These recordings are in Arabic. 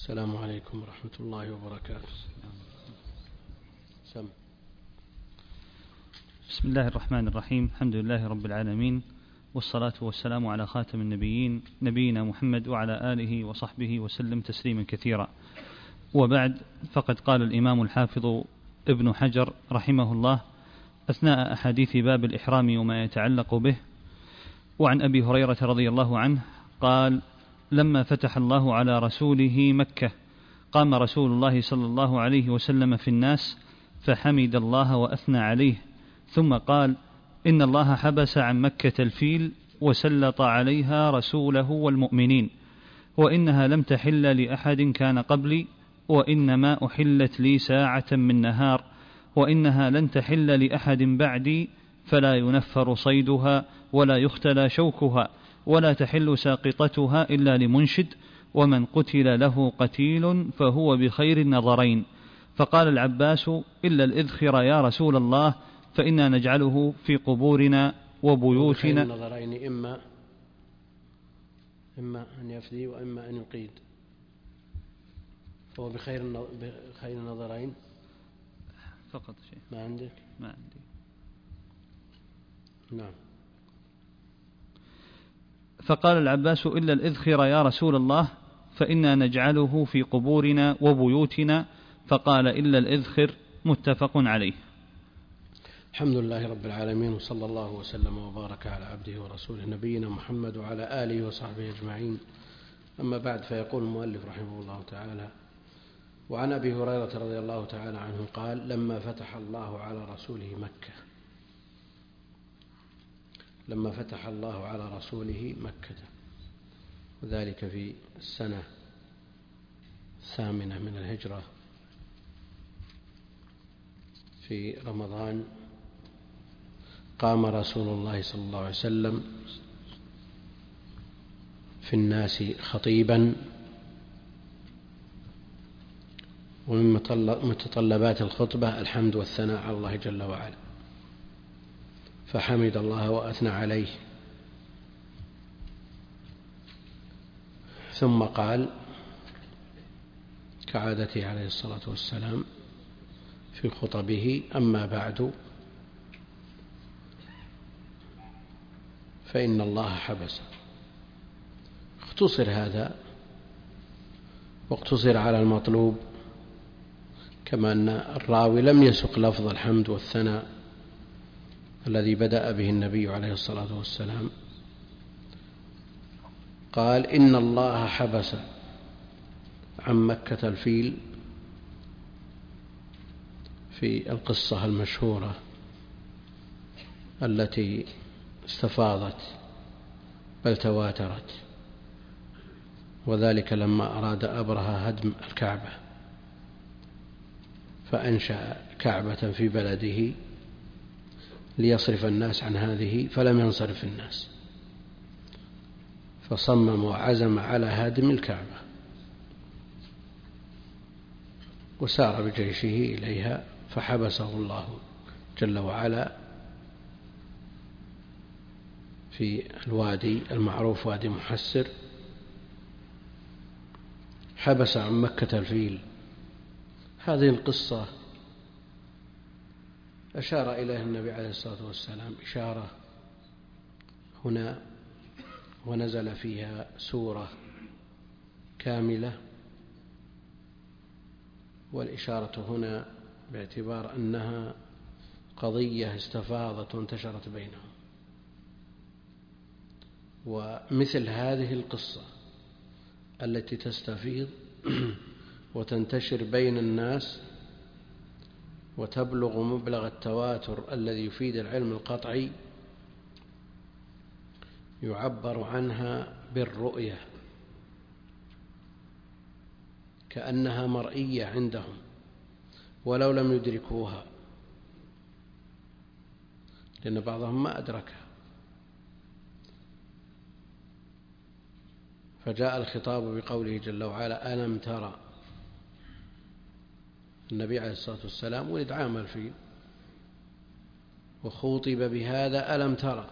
السلام عليكم ورحمة الله وبركاته. بسم الله الرحمن الرحيم. الحمد لله رب العالمين، والصلاة والسلام على خاتم النبيين نبينا محمد وعلى آله وصحبه وسلم تسليما كثيرا. وبعد، فقد قال الإمام الحافظ ابن حجر رحمه الله أثناء أحاديث باب الإحرام وما يتعلق به: وعن أبي هريرة رضي الله عنه قال: لما فتح الله على رسوله مكة قام رسول الله صلى الله عليه وسلم في الناس فحمد الله وأثنى عليه، ثم قال: إن الله حبس عن مكة الفيل وسلط عليها رسوله والمؤمنين، وإنها لم تحل لأحد كان قبلي، وإنما أحلت لي ساعة من نهار، وإنها لن تحل لأحد بعدي، فلا ينفر صيدها ولا يختلى شوكها، ولا تحل ساقطتها إلا لمنشد، ومن قتل له قتيل فهو بخير النظرين. فقال العباس: إلا الإذخر يا رسول الله، فإنا نجعله في قبورنا وبيوتنا. بخير النظرين إما أن يفدي وإما أن يقيد، فهو بخير النظرين فقط شيء ما عندك؟ ما عندي. نعم. فقال العباس: إلا الإذخر يا رسول الله، فإنا نجعله في قبورنا وبيوتنا. فقال: إلا الإذخر. متفق عليه. الحمد لله رب العالمين، وصلى الله وسلم وبارك على عبده ورسوله نبينا محمد وعلى آله وصحبه أجمعين. أما بعد، فيقول المؤلف رحمه الله تعالى: وعن أبي هريرة رضي الله تعالى عنه قال: لما فتح الله على رسوله مكة، لما فتح الله على رسوله مكة، وذلك في السنة 8 من الهجرة في رمضان، قام رسول الله صلى الله عليه وسلم في الناس خطيبا، ومن متطلبات الخطبة الحمد والثناء على الله جل وعلا، فحمد الله وأثنى عليه، ثم قال كعادته عليه الصلاة والسلام في خطبه: أما بعد، فإن الله حبس. اختصر هذا واقتصر على المطلوب، كما أن الراوي لم يسق لفظ الحمد والثناء الذي بدأ به النبي عليه الصلاة والسلام. قال: إن الله حبس عن مكة الفيل، في القصة المشهورة التي استفاضت بل تواترت، وذلك لما أراد أبرهة هدم الكعبة، فأنشأ كعبة في بلده ليصرف الناس عن هذه، فلم ينصرف الناس، فصمم وعزم على هدم الكعبة، وسار بجيشه إليها، فحبسه الله جل وعلا في الوادي المعروف وادي محسر، حبس عن مكة الفيل. هذه القصة أشار إليها النبي عليه الصلاة والسلام إشارة هنا، ونزل فيها سورة كاملة، والإشارة هنا باعتبار أنها قضية استفاضت وانتشرت بينهم. ومثل هذه القصة التي تستفيض وتنتشر بين الناس وتبلغ مبلغ التواتر الذي يفيد العلم القطعي، يعبر عنها بالرؤية، كأنها مرئية عندهم ولو لم يدركوها، لأن بعضهم ما أدركها. فجاء الخطاب بقوله جل وعلا: ألم ترى. النبي عليه الصلاة والسلام ولد عام الفيل، وخوطب بهذا ألم ترى،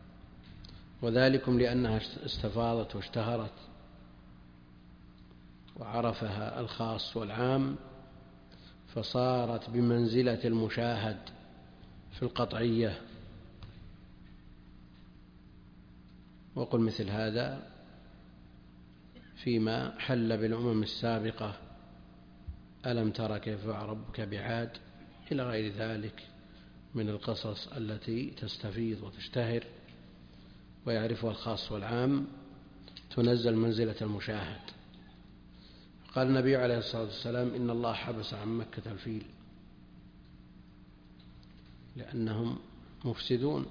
وذلكم لأنها استفاضت واشتهرت. وعرفها الخاص والعام، فصارت بمنزلة المشاهد في القطعية. وقل مثل هذا فيما حل بالأمم السابقة: ألم تر كيف فعل ربك بعاد، إلى غير ذلك من القصص التي تستفيض وتشتهر ويعرفها الخاص والعام، تنزل منزلة المشاهد. قال النبي عليه الصلاة والسلام: إن الله حبس عن مكة الفيل لأنهم مفسدون،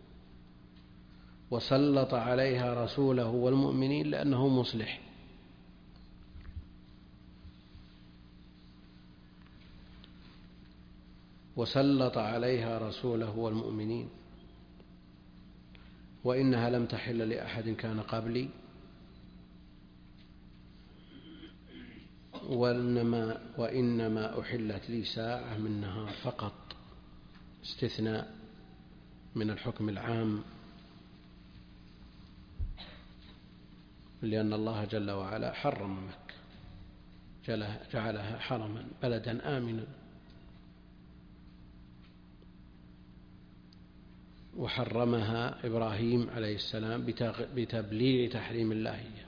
وسلط عليها رسوله والمؤمنين لأنه مصلح. وسلط عليها رسوله والمؤمنين، وإنها لم تحل لأحد كان قبلي، وإنما أحلت لي ساعة من نهار فقط، استثناء من الحكم العام، لأن الله جل وعلا حرم مكة، جعلها حرما بلدا آمنا، وحرمها إبراهيم عليه السلام بتبليغ تحريم الله إياه: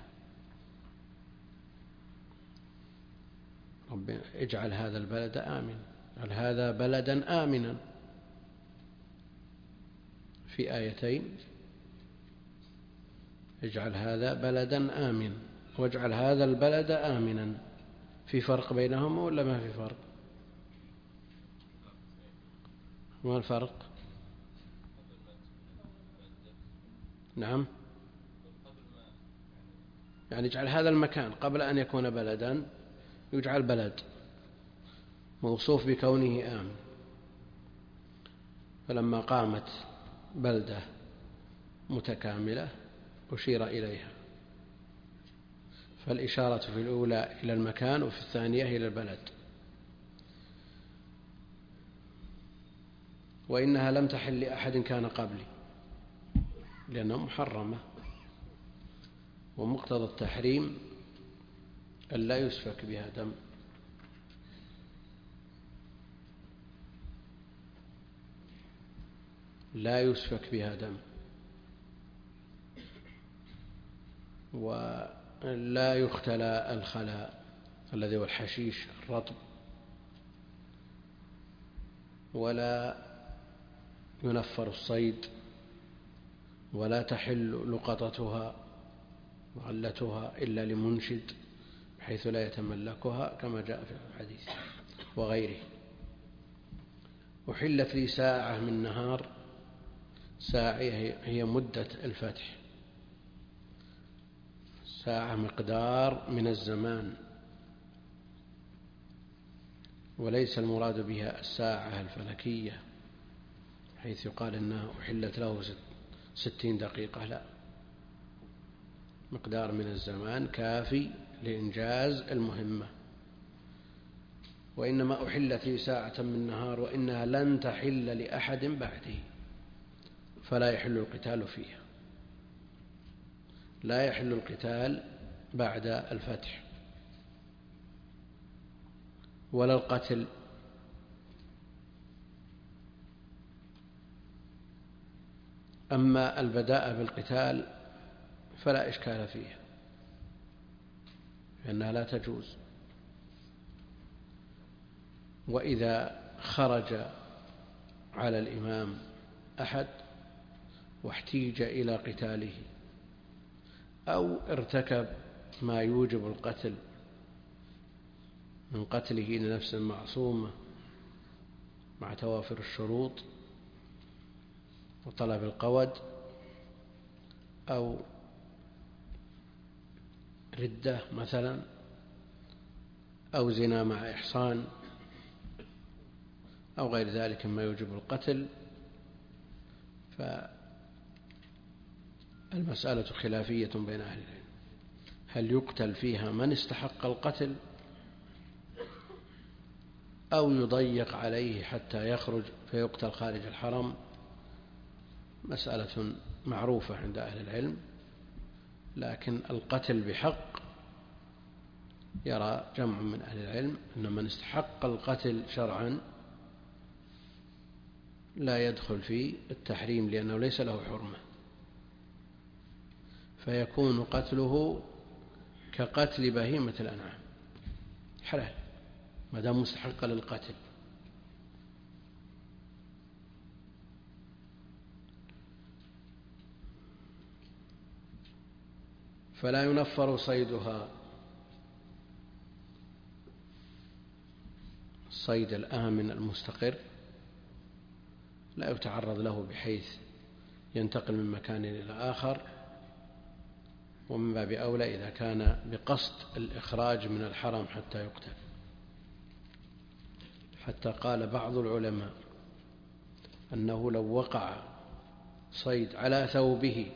رب اجعل هذا البلد آمنا، اجعل هذا بلدا آمنا، في آيتين: اجعل هذا بلدا آمنا واجعل هذا البلد آمنا. في فرق بينهما ولا ما في فرق؟ ما الفرق؟ نعم، يعني اجعل هذا المكان قبل أن يكون بلدا يجعل بلد موصوف بكونه آمن، فلما قامت بلدة متكاملة أشير إليها، فالإشارة في الأولى إلى المكان وفي الثانية إلى البلد. وإنها لم تحل لأحد كان قبلي لأنها محرمة، ومقتضى التحريم أن لا يسفك بها دم. لا يسفك بها دم، ولا يختلى الخلاء الذي هو الحشيش الرطب، ولا ينفر الصيد، ولا تحل لقطتها وغلتها إلا لمنشد بحيث لا يتملكها كما جاء في الحديث وغيره. أحلت لي ساعة من نهار، ساعة هي مدة الفتح، ساعة مقدار من الزمان، وليس المراد بها الساعة الفلكية حيث يقال إنها أحلت له 60 دقيقة، لا، مقدار من الزمان كافي لإنجاز المهمة. وإنما أحلت لي ساعة من نهار وإنها لن تحل لأحد بعدي، فلا يحل القتال فيها، لا يحل القتال بعد الفتح ولا القتل. أما البداء بالقتال فلا إشكال فيها، لأنها لا تجوز. وإذا خرج على الإمام أحد واحتيج إلى قتاله أو ارتكب ما يوجب القتل من قتله لنفس معصومة مع توافر الشروط وطلب القود، أو ردة مثلا، أو زنا مع إحصان، أو غير ذلك مما يوجب القتل، فالمسألة خلافية بين أهل العلم: هل يقتل فيها من استحق القتل أو يضيق عليه حتى يخرج فيقتل خارج الحرم؟ مسألة معروفة عند أهل العلم، لكن القتل بحق يرى جمع من أهل العلم أن من استحق القتل شرعا لا يدخل في التحريم لأنه ليس له حرمة، فيكون قتله كقتل بهيمة الأنعام حلال ما دام مستحق للقتل. فلا ينفر صيدها، الصيد الآمن المستقر لا يتعرض له بحيث ينتقل من مكان إلى آخر، ومن باب أولى إذا كان بقصد الإخراج من الحرم حتى يقتل. حتى قال بعض العلماء أنه لو وقع صيد على ثوبه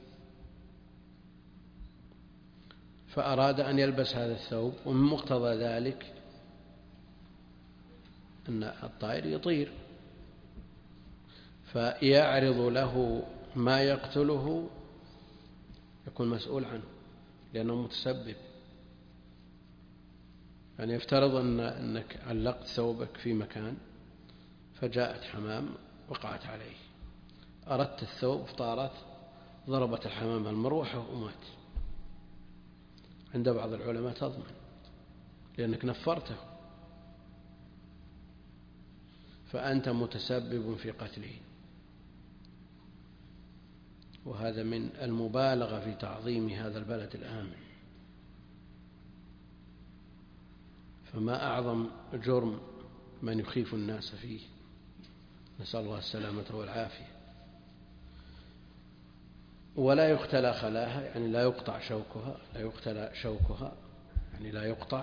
فأراد أن يلبس هذا الثوب، ومن مقتضى ذلك أن الطائر يطير فيعرض له ما يقتله يكون مسؤول عنه لأنه متسبب. يعني يفترض أنك علقت ثوبك في مكان فجاءت حمام وقعت عليه، أردت الثوب طارت ضربت الحمام المروحة ومات، عند بعض العلماء تضمن لأنك نفرته، فأنت متسبب في قتله. وهذا من المبالغة في تعظيم هذا البلد الآمن. فما أعظم جرم من يخيف الناس فيه، نسأل الله السلامة والعافية. ولا يختلى خلاها، يعني لا يقطع شوكها، لا يختلى شوكها يعني لا يقطع.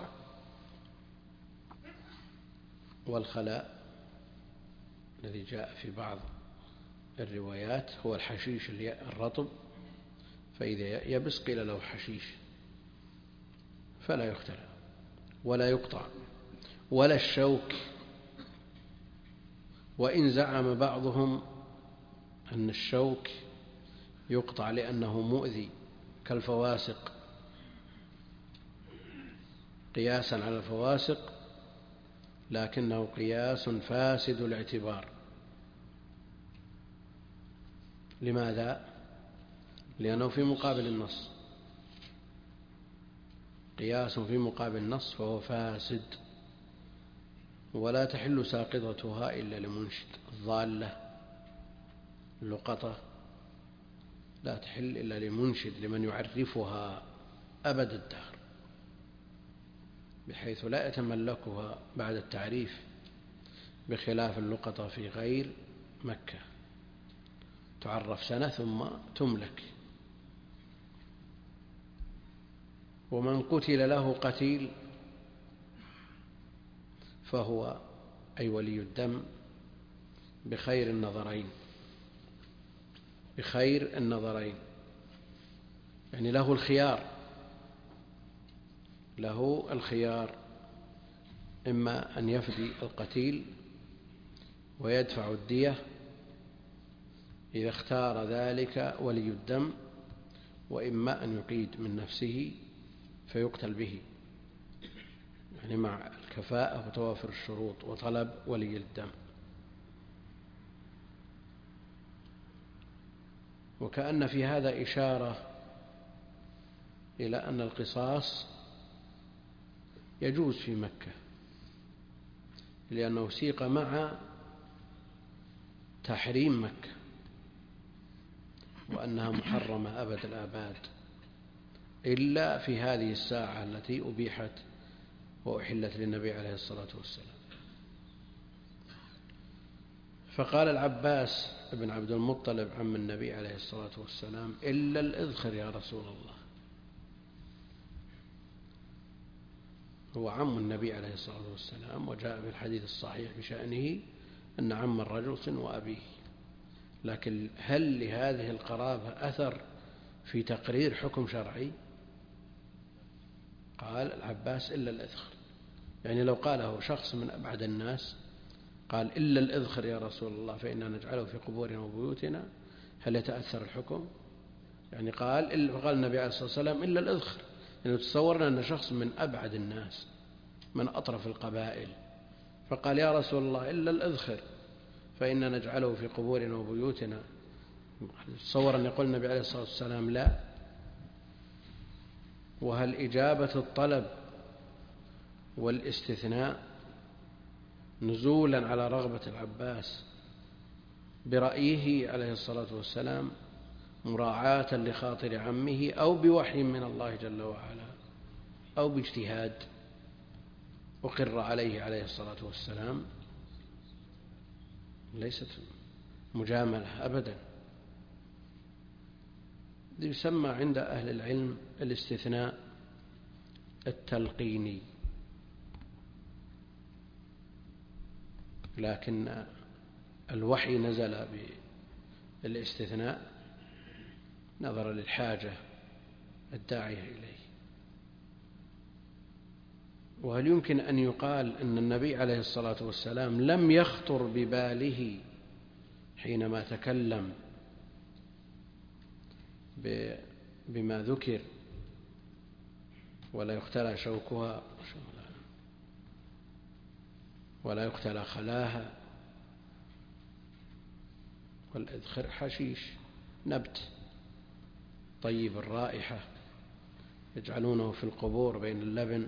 والخلاء الذي جاء في بعض الروايات هو الحشيش الرطب، فإذا يبس قيل له حشيش، فلا يختلى ولا يقطع ولا الشوك. وإن زعم بعضهم أن الشوك يقطع لأنه مؤذي كالفواسق قياسا على الفواسق، لكنه قياس فاسد الاعتبار. لماذا؟ لأنه في مقابل النص، قياس في مقابل النص فهو فاسد. ولا تحل ساقطتها إلا لمنشد، الضالة اللقطة لا تحل إلا لمنشد، لمن يعرفها أبد الدهر، بحيث لا يتملكها بعد التعريف، بخلاف اللقطة في غير مكة تعرف سنة ثم تملك. ومن قتل له قتيل فهو أي ولي الدم بخير النظرين، بخير النظرين، يعني له الخيار، إما أن يفدي القتيل ويدفع الدية إذا اختار ذلك ولي الدم، وإما أن يقيد من نفسه فيقتل به، يعني مع الكفاءة وتوافر الشروط وطلب ولي الدم. وكأن في هذا إشارة إلى أن القصاص يجوز في مكة، لأنه سيق مع تحريم مكة وأنها محرمة أبد الآباد إلا في هذه الساعة التي أبيحت وأحلت للنبي عليه الصلاة والسلام. فقال العباس بن عبد المطلب عم النبي عليه الصلاة والسلام: إلا الإذخر يا رسول الله. هو عم النبي عليه الصلاة والسلام، وجاء في الحديث الصحيح بشأنه أن عم الرجل صنو أبيه، لكن هل لهذه القرابة أثر في تقرير حكم شرعي؟ قال العباس: إلا الإذخر. يعني لو قاله شخص من أبعد الناس قال: إلا الإذخر يا رسول الله فإننا نجعله في قبورنا وبيوتنا، هل يتأثر الحكم؟ يعني قال النبي عليه الصلاة والسلام: إلا الإذخر، يعني تصورنا أن شخص من أبعد الناس من أطرف القبائل فقال يا رسول الله إلا الإذخر فإننا نجعله في قبورنا وبيوتنا، تصور أن يقول النبي عليه الصلاة والسلام لا؟ وهل إجابة الطلب والاستثناء نزولا على رغبة العباس برأيه عليه الصلاة والسلام مراعاة لخاطر عمه أو بوحي من الله جل وعلا أو باجتهاد أقر عليه الصلاة والسلام؟ ليست مجاملة أبدا. يسمى عند أهل العلم الاستثناء التلقيني، لكن الوحي نزل بالاستثناء نظرا للحاجة الداعية إليه. وهل يمكن أن يقال أن النبي عليه الصلاة والسلام لم يخطر بباله حينما تكلم بما ذكر ولا يختلى شوكها ولا يختلى خلاها؟ والإذخر حشيش نبت طيب الرائحة يجعلونه في القبور بين اللبن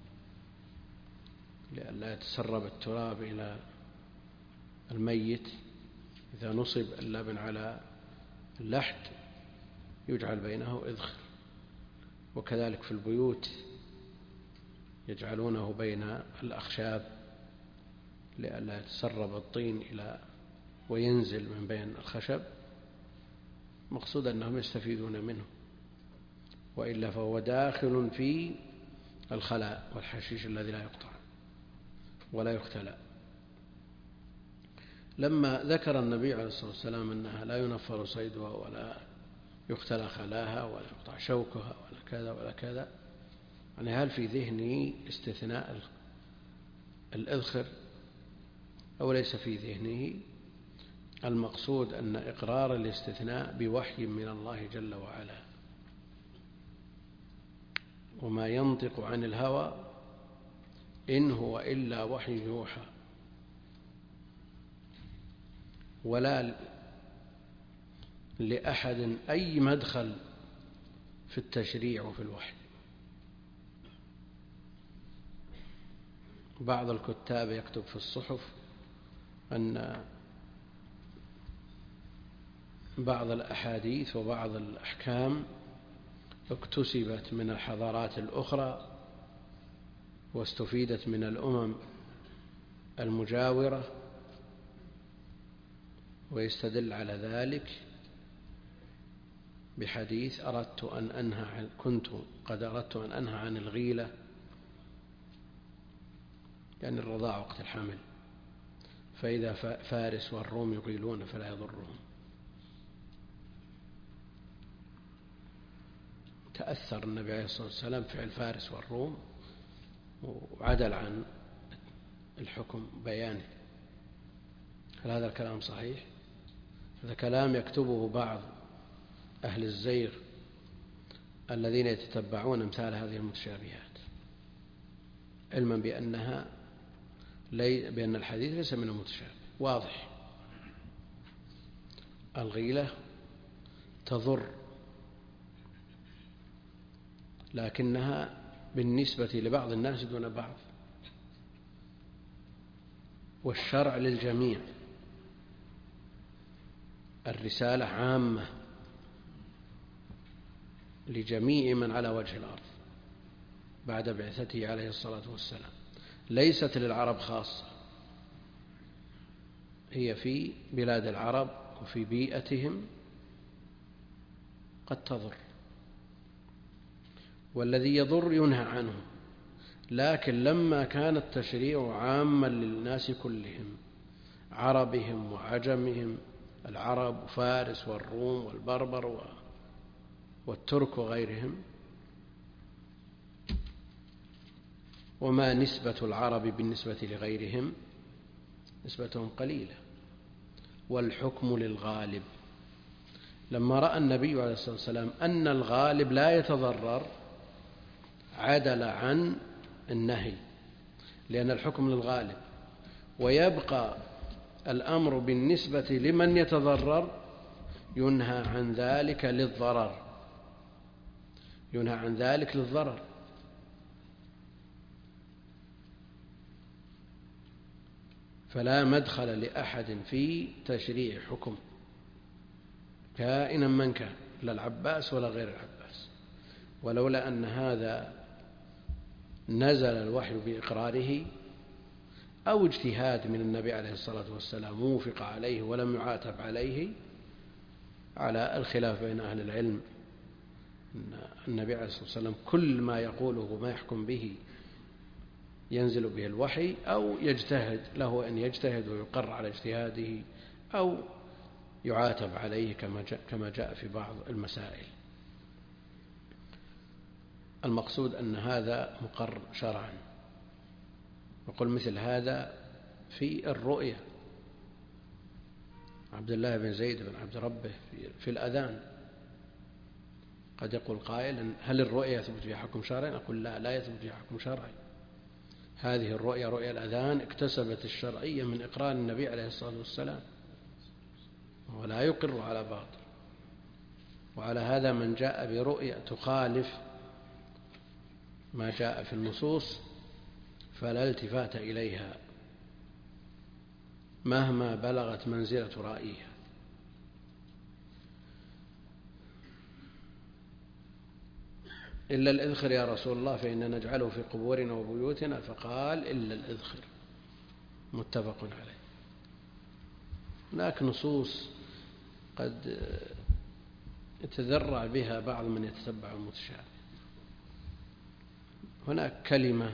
لئلا يتسرب التراب إلى الميت. إذا نصب اللبن على اللحد يجعل بينه إذخر. وكذلك في البيوت يجعلونه بين الأخشاب لئلا يتسرب الطين إلى وينزل من بين الخشب، مقصود أنهم يستفيدون منه، وإلا فهو داخل في الخلاء والحشيش الذي لا يقطع ولا يختلى. لما ذكر النبي عليه الصلاة والسلام أنها لا ينفر صيدها ولا يختلى خلاها ولا يقطع شوكها ولا كذا ولا كذا، يعني هل في ذهنه استثناء الإذخر أو ليس في ذهنه؟ المقصود أن إقرار الاستثناء بوحي من الله جل وعلا، وما ينطق عن الهوى إن هو إلا وحي يوحى، ولا لأحد أي مدخل في التشريع وفي الوحي. بعض الكتاب يكتب في الصحف أن بعض الأحاديث وبعض الأحكام اكتسبت من الحضارات الأخرى واستفيدت من الأمم المجاورة، ويستدل على ذلك بحديث كنت قد أردت أن أنهى عن الغيلة، يعني الرضاع وقت الحمل، فإذا فارس والروم يغيلون فلا يضرهم. تأثر النبي عليه الصلاة والسلام فعل فارس والروم وعدل عن الحكم بيانه. هل هذا الكلام صحيح؟ هذا كلام يكتبه بعض أهل الزيغ الذين يتتبعون أمثال هذه المتشابهات، علما بأن الحديث ليس من المتشابه، واضح. الغيلة تضر، لكنها بالنسبة لبعض الناس دون بعض، والشرع للجميع. الرسالة عامة لجميع من على وجه الأرض بعد بعثته عليه الصلاة والسلام، ليست للعرب خاصة، هي في بلاد العرب وفي بيئتهم قد تضر، والذي يضر ينهى عنه. لكن لما كان التشريع عاما للناس كلهم، عربهم وعجمهم، العرب وفارس والروم والبربر والترك وغيرهم، وما نسبة العرب بالنسبة لغيرهم؟ نسبتهم قليلة، والحكم للغالب. لما رأى النبي عليه الصلاة والسلام أن الغالب لا يتضرر عدل عن النهي لأن الحكم للغالب، ويبقى الأمر بالنسبة لمن يتضرر ينهى عن ذلك للضرر. فلا مدخل لأحد في تشريع حكم كائنا من كان، لا العباس ولا غير العباس، ولولا أن هذا نزل الوحي بإقراره أو اجتهاد من النبي عليه الصلاة والسلام ووفق عليه ولم يعاتب عليه، على الخلاف بين أهل العلم أن النبي عليه الصلاة والسلام كل ما يقوله وما يحكم به ينزل به الوحي، أو يجتهد له أن يجتهد ويقر على اجتهاده، أو يعاتب عليه كما جاء في بعض المسائل. المقصود أن هذا مقر شرعا. وقل مثل هذا في الرؤية، عبد الله بن زيد بن عبد ربه في الأذان قد يقول قائل هل الرؤية يثبت فيها حكم شرعي؟ أقول لا يثبت فيها حكم شرعي. هذه الرؤية رؤية الأذان اكتسبت الشرعية من إقرار النبي عليه الصلاة والسلام، ولا يقر على باطل. وعلى هذا من جاء برؤية تخالف ما جاء في النصوص فلا التفات إليها مهما بلغت منزلة رأيها. إلا الإذخر يا رسول الله فإننا نجعله في قبورنا وبيوتنا، فقال إلا الإذخر، متفق عليه. هناك نصوص قد يتذرع بها بعض من يتتبع المتشابه. هناك كلمة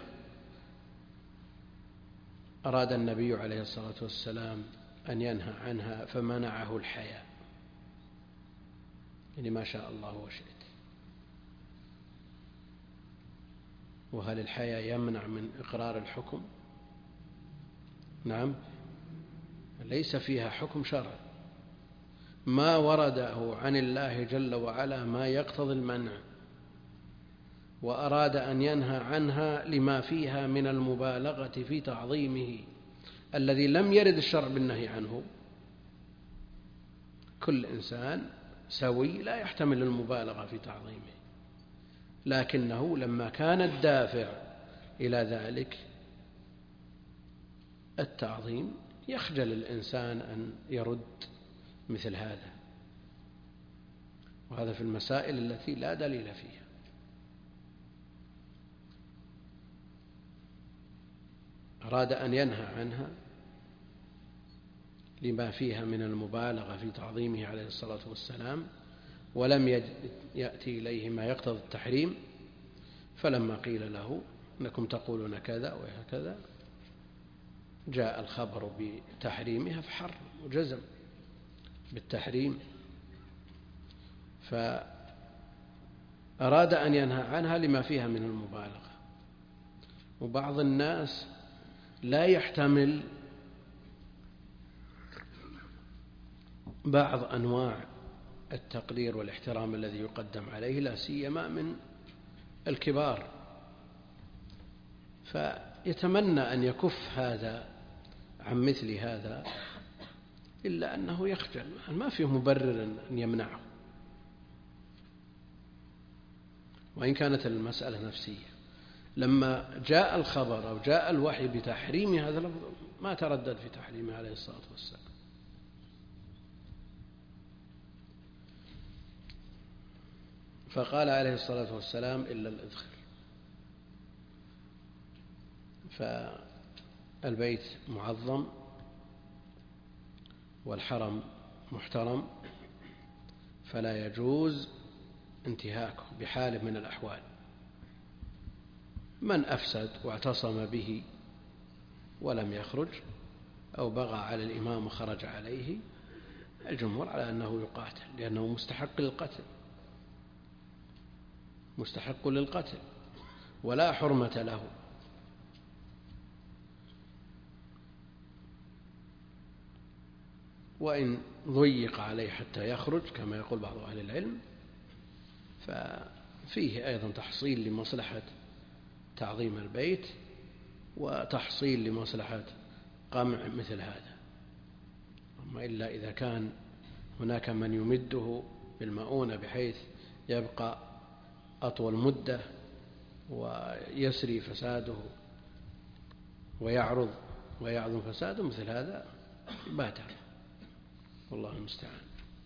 أراد النبي عليه الصلاة والسلام أن ينهى عنها فمنعه الحياء، يعني ما شاء الله وشئت. وهل الحياء يمنع من إقرار الحكم؟ نعم، ليس فيها حكم شرعي. ما ورده عن الله جل وعلا ما يقتضي المنع، وأراد أن ينهى عنها لما فيها من المبالغة في تعظيمه الذي لم يرد الشرع بالنهي عنه. كل إنسان سوي لا يحتمل المبالغة في تعظيمه، لكنه لما كان الدافع إلى ذلك التعظيم يخجل الإنسان أن يرد مثل هذا، وهذا في المسائل التي لا دليل فيها. أراد أن ينهى عنها لما فيها من المبالغة في تعظيمه عليه الصلاة والسلام، ولم يأتي إليه ما يقتضي التحريم. فلما قيل له إنكم تقولون كذا وهكذا جاء الخبر بتحريمها فحرم وجزم بالتحريم، فأراد أن ينهى عنها لما فيها من المبالغة. وبعض الناس لا يحتمل بعض أنواع التقدير والاحترام الذي يقدم عليه، لا سيما من الكبار، فيتمنى أن يكف هذا عن مثل هذا، إلا أنه يخجل، ما فيه مبرر أن يمنعه، وإن كانت المسألة نفسية. لما جاء الخبر أو جاء الوحي بتحريم هذا اللفظ ما تردد في تحريمه عليه الصلاة والسلام. فقال عليه الصلاة والسلام إلا الإذخر. فالبيت معظم والحرم محترم، فلا يجوز انتهاكه بحال من الأحوال. من أفسد واعتصم به ولم يخرج، أو بغى على الإمام وخرج عليه، الجمهور على أنه يقاتل، لأنه مستحق للقتل ولا حرمة له. وإن ضيق عليه حتى يخرج كما يقول بعض أهل العلم، ففيه أيضا تحصيل لمصلحة تعظيم البيت وتحصيل لمصلحة قمع مثل هذا. أما إلا إذا كان هناك من يمده بالمؤونة بحيث يبقى أطول مدة ويسري فساده ويعظم فساده، مثل هذا باتر، والله المستعان.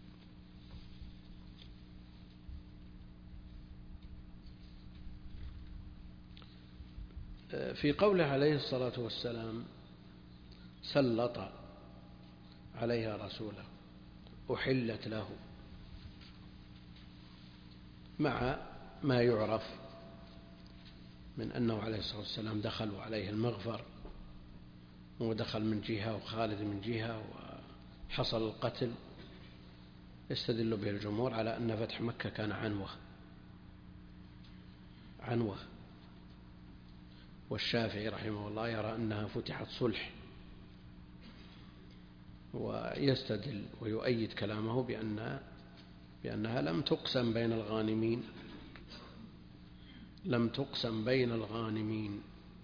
في قوله عليه الصلاة والسلام سلط عليها رسوله أحلت له، مع ما يعرف من أنه عليه الصلاة والسلام دخلوا عليه المغفر، ودخل من جهة وخالد من جهة وحصل القتل، يستدل به الجمهور على أن فتح مكة كان عنوة، والشافعي رحمه الله يرى أنها فتحت صلح، ويستدل ويؤيد كلامه بأنها لم تقسم بين الغانمين،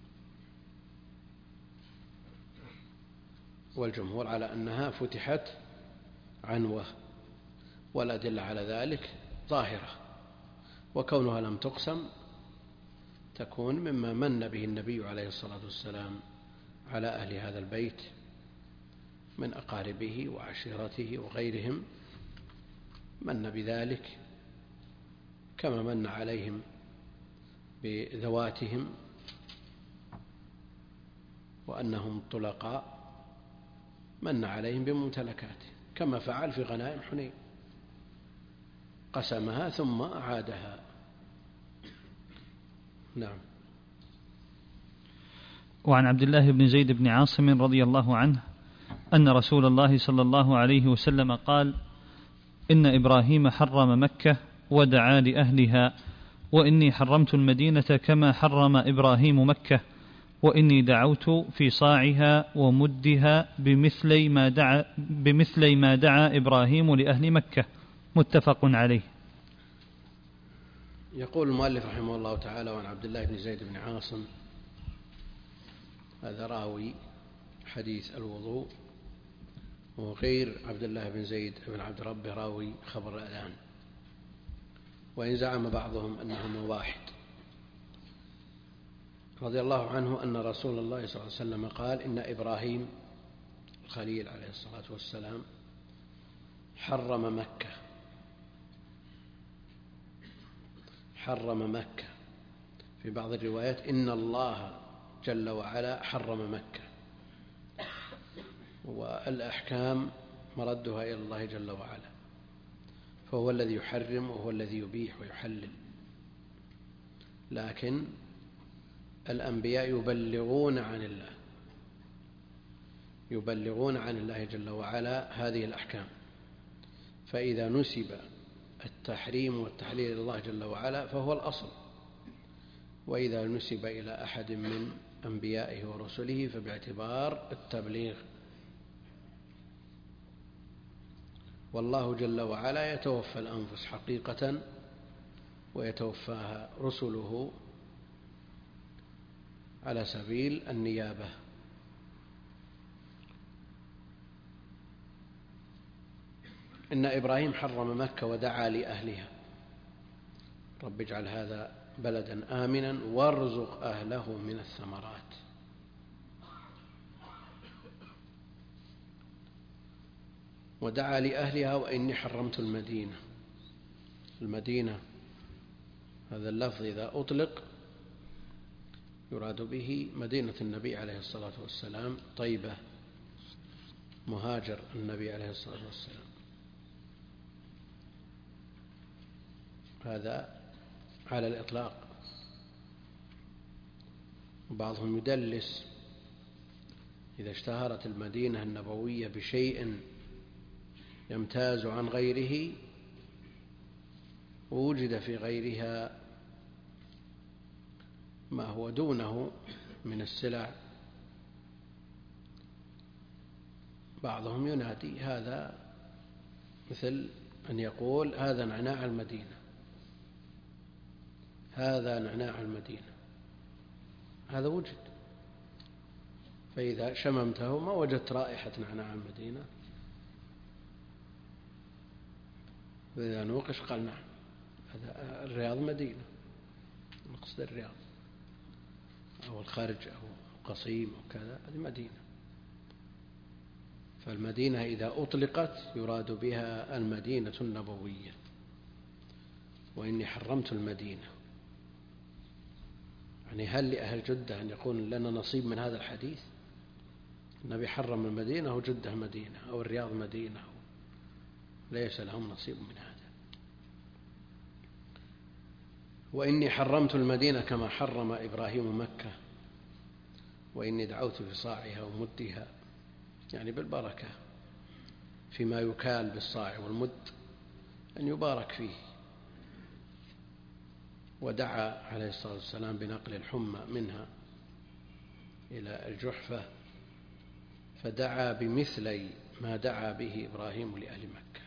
والجمهور على أنها فتحت عنوة، والأدلة على ذلك ظاهرة، وكونها لم تقسم تكون مما من به النبي عليه الصلاة والسلام على أهل هذا البيت من أقاربه وعشيرته وغيرهم، من بذلك كما من عليهم بذواتهم وأنهم طلقاء، من عليهم بممتلكاته، كما فعل في غنائم حنين، قسمها ثم أعادها. نعم. وعن عبد الله بن زيد بن عاصم رضي الله عنه أن رسول الله صلى الله عليه وسلم قال: إن إبراهيم حرم مكة ودعا لأهلها، وإني حرمت المدينة كما حرم إبراهيم مكة، وإني دعوت في صاعها ومدها بمثل ما دعا إبراهيم لأهل مكة. متفق عليه. يقول المؤلف رحمه الله تعالى: وعن عبد الله بن زيد بن عاصم، هذا راوي حديث الوضوء، وغير عبد الله بن زيد بن عبد ربه راوي خبر الأذان، وإن زعم بعضهم أنهما واحد. رضي الله عنه أن رسول الله صلى الله عليه وسلم قال: إن إبراهيم الخليل عليه الصلاة والسلام حرم مكة. في بعض الروايات إن الله جل وعلا حرم مكة، والأحكام مردها إلى الله جل وعلا، فهو الذي يحرم وهو الذي يبيح ويحلل، لكن الأنبياء يبلغون عن الله جل وعلا هذه الأحكام، فإذا نسب التحريم والتحليل إلى الله جل وعلا فهو الأصل، وإذا نسب إلى أحد من أنبيائه ورسله فباعتبار التبليغ. والله جل وعلا يتوفى الأنفس حقيقة، ويتوفاها رسله على سبيل النيابة. إن إبراهيم حرم مكة ودعا لأهلها: رب اجعل هذا بلدا آمنا وارزق أهله من الثمرات. ودعا لأهلها: وإني حرمت المدينة هذا اللفظ إذا أطلق يراد به مدينة النبي عليه الصلاة والسلام، طيبة، مهاجر النبي عليه الصلاة والسلام، هذا على الإطلاق. بعضهم يدلس: إذا اشتهرت المدينة النبوية بشيء يمتاز عن غيره ووجد في غيرها ما هو دونه من السلع، بعضهم ينادي هذا مثل أن يقول: هذا نعناع المدينة، هذا وجد. فإذا شممته ما وجدت رائحة نعناع المدينة، فإذا نوقش قال نعم هذا الرياض مدينة، نقصد الرياض أو الخارج أو قصيم أو كذا، هذه مدينة. فالمدينة إذا أطلقت يراد بها المدينة النبوية. وإني حرمت المدينة، يعني هل لأهل جدة أن يكون لنا نصيب من هذا الحديث؟ النبي حرم المدينة وجدة مدينة أو الرياض مدينة، ليس لهم نصيب من هذا. وإني حرمت المدينة كما حرم إبراهيم مكة، وإني دعوت بصاعها ومدها، يعني بالبركة فيما يكال بالصاع والمد أن يبارك فيه. ودعا عليه الصلاة والسلام بنقل الحمى منها إلى الجحفة، فدعا بمثلي ما دعا به إبراهيم لأهل مكة.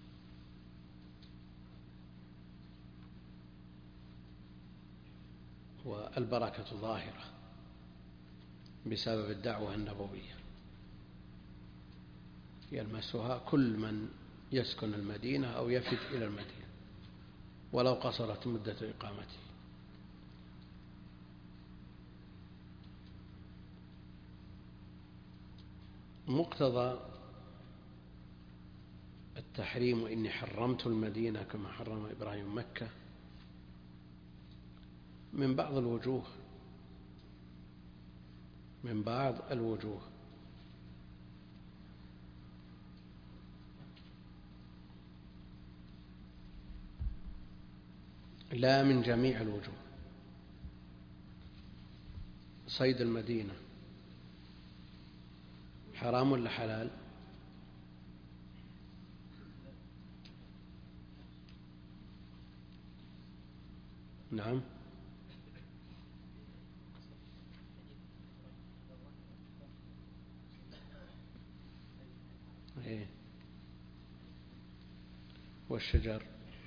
والبركة ظاهرة بسبب الدعوة النبوية، يلمسها كل من يسكن المدينة أو يفد إلى المدينة ولو قصرت مدة إقامته. مقتضى التحريم وإني حرمت المدينة كما حرم إبراهيم مكة من بعض الوجوه لا من جميع الوجوه. صيد المدينة حرام ولا حلال؟ نعم. إيه. والشجر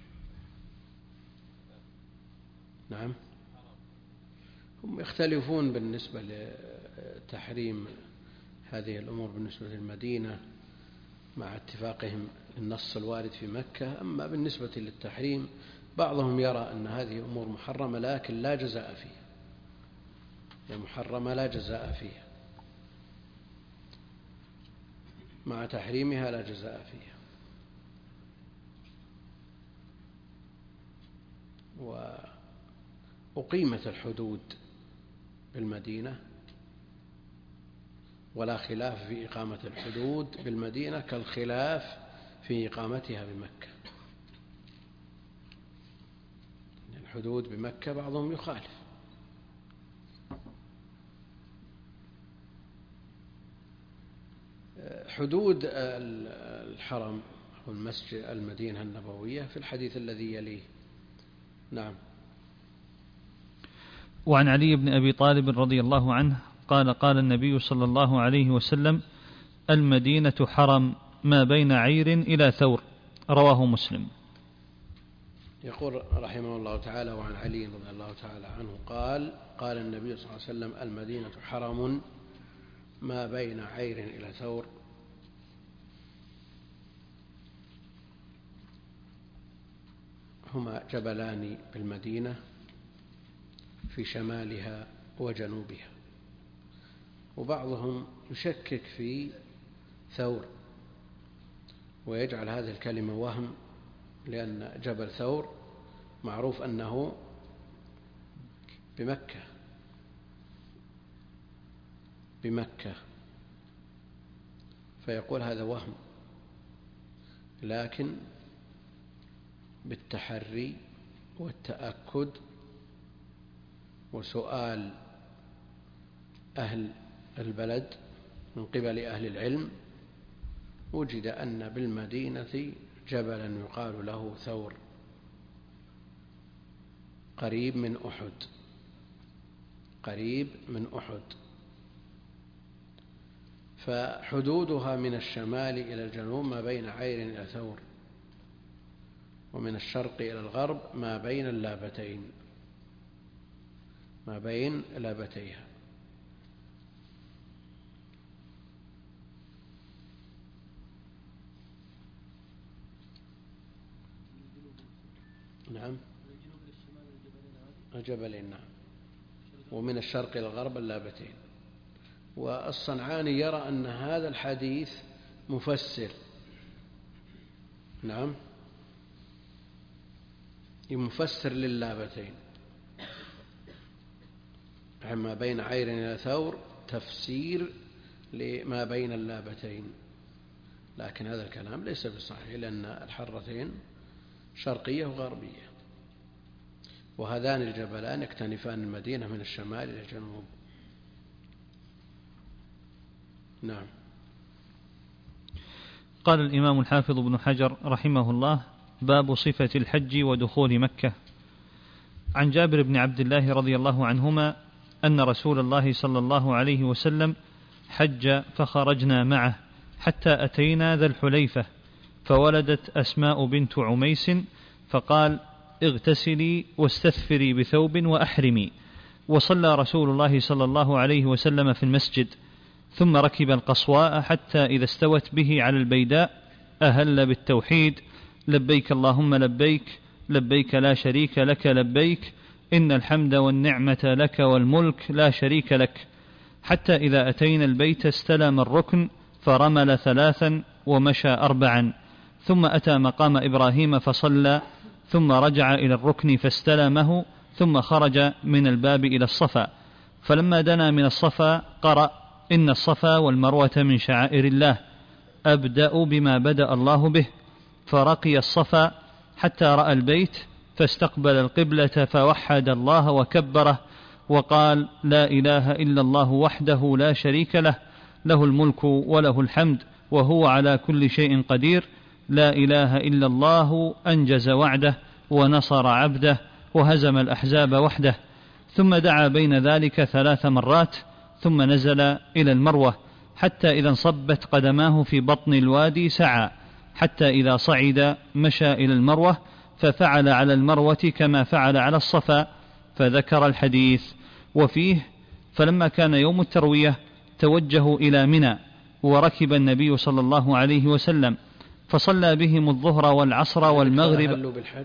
نعم. هم يختلفون بالنسبة لتحريم هذه الأمور بالنسبة للمدينة مع اتفاقهم النص الوارد في مكة. أما بالنسبة للتحريم بعضهم يرى أن هذه أمور محرمة لكن لا جزاء فيها، يعني محرمة لا جزاء فيها، مع تحريمها لا جزاء فيها. وأقيمت الحدود بالمدينة، ولا خلاف في إقامة الحدود بالمدينة كالخلاف في إقامتها بمكة. الحدود بمكة بعضهم يخالف. حدود الحرم والمسجد المدينة النبوية في الحديث الذي يليه. نعم. وعن علي بن أبي طالب رضي الله عنه قال قال النبي صلى الله عليه وسلم: المدينة حرم ما بين عير إلى ثور. رواه مسلم. يقول رحمه الله تعالى: وعن علي رضي الله تعالى عنه قال قال النبي صلى الله عليه وسلم: المدينة حرم ما بين عير إلى ثور. هما جبلان بالمدينة في شمالها وجنوبها. وبعضهم يشكك في ثور ويجعل هذه الكلمة وهم، لأن جبل ثور معروف أنه بمكة، فيقول هذا وهم. لكن بالتحري والتأكد وسؤال أهل البلد من قبل أهل العلم وجد أن بالمدينة جبلا يقال له ثور قريب من أحد. فحدودها من الشمال إلى الجنوب ما بين عير إلى ثور، ومن الشرق إلى الغرب ما بين اللابتين. ما بين لابتيها. نعم، الجبلين، نعم، ومن الشرق إلى الغرب اللابتين. والصنعاني يرى أن هذا الحديث مفسر، نعم، مفسر لللابتين، ما بين عير إلى ثور تفسير لما بين اللابتين. لكن هذا الكلام ليس بصحيح، لأن الحرتين شرقية وغربية، وهذان الجبلان يكتنفان المدينة من الشمال إلى الجنوب. نعم. قال الإمام الحافظ ابن حجر رحمه الله: باب صفة الحج ودخول مكة. عن جابر بن عبد الله رضي الله عنهما أن رسول الله صلى الله عليه وسلم حج فخرجنا معه حتى أتينا ذا الحليفة، فولدت أسماء بنت عميس، فقال: اغتسلي واستثفري بثوب وأحرمي. وصلى رسول الله صلى الله عليه وسلم في المسجد، ثم ركب القصواء حتى إذا استوت به على البيداء أهل بالتوحيد: لبيك اللهم لبيك، لبيك لا شريك لك لبيك، إن الحمد والنعمة لك والملك لا شريك لك. حتى إذا أتينا البيت استلم الركن فرمل 3 ومشى 4، ثم أتى مقام إبراهيم فصلى، ثم رجع إلى الركن فاستلمه، ثم خرج من الباب إلى الصفا، فلما دنا من الصفا قرأ: إن الصفا والمروة من شعائر الله، أبدأ بما بدأ الله به. فرقي الصفا حتى رأى البيت، فاستقبل القبلة فوحد الله وكبره، وقال: لا إله إلا الله وحده لا شريك له، له الملك وله الحمد وهو على كل شيء قدير، لا إله إلا الله أنجز وعده ونصر عبده وهزم الأحزاب وحده. ثم دعا بين ذلك 3 مرات، ثم نزل إلى المروة، حتى إذا انصبت قدماه في بطن الوادي سعى، حتى إذا صعد مشى إلى المروة، ففعل على المروة كما فعل على الصفا، فذكر الحديث. وفيه: فلما كان يوم التروية توجهوا إلى منى، وركب النبي صلى الله عليه وسلم فصلى بهم الظهر والعصر والمغرب. فأهلوا بالحج،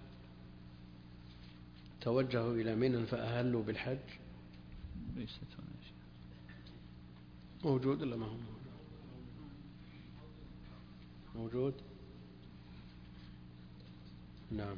توجهوا إلى منى فأهلوا بالحج. موجود ولا ما هو موجود؟ نعم.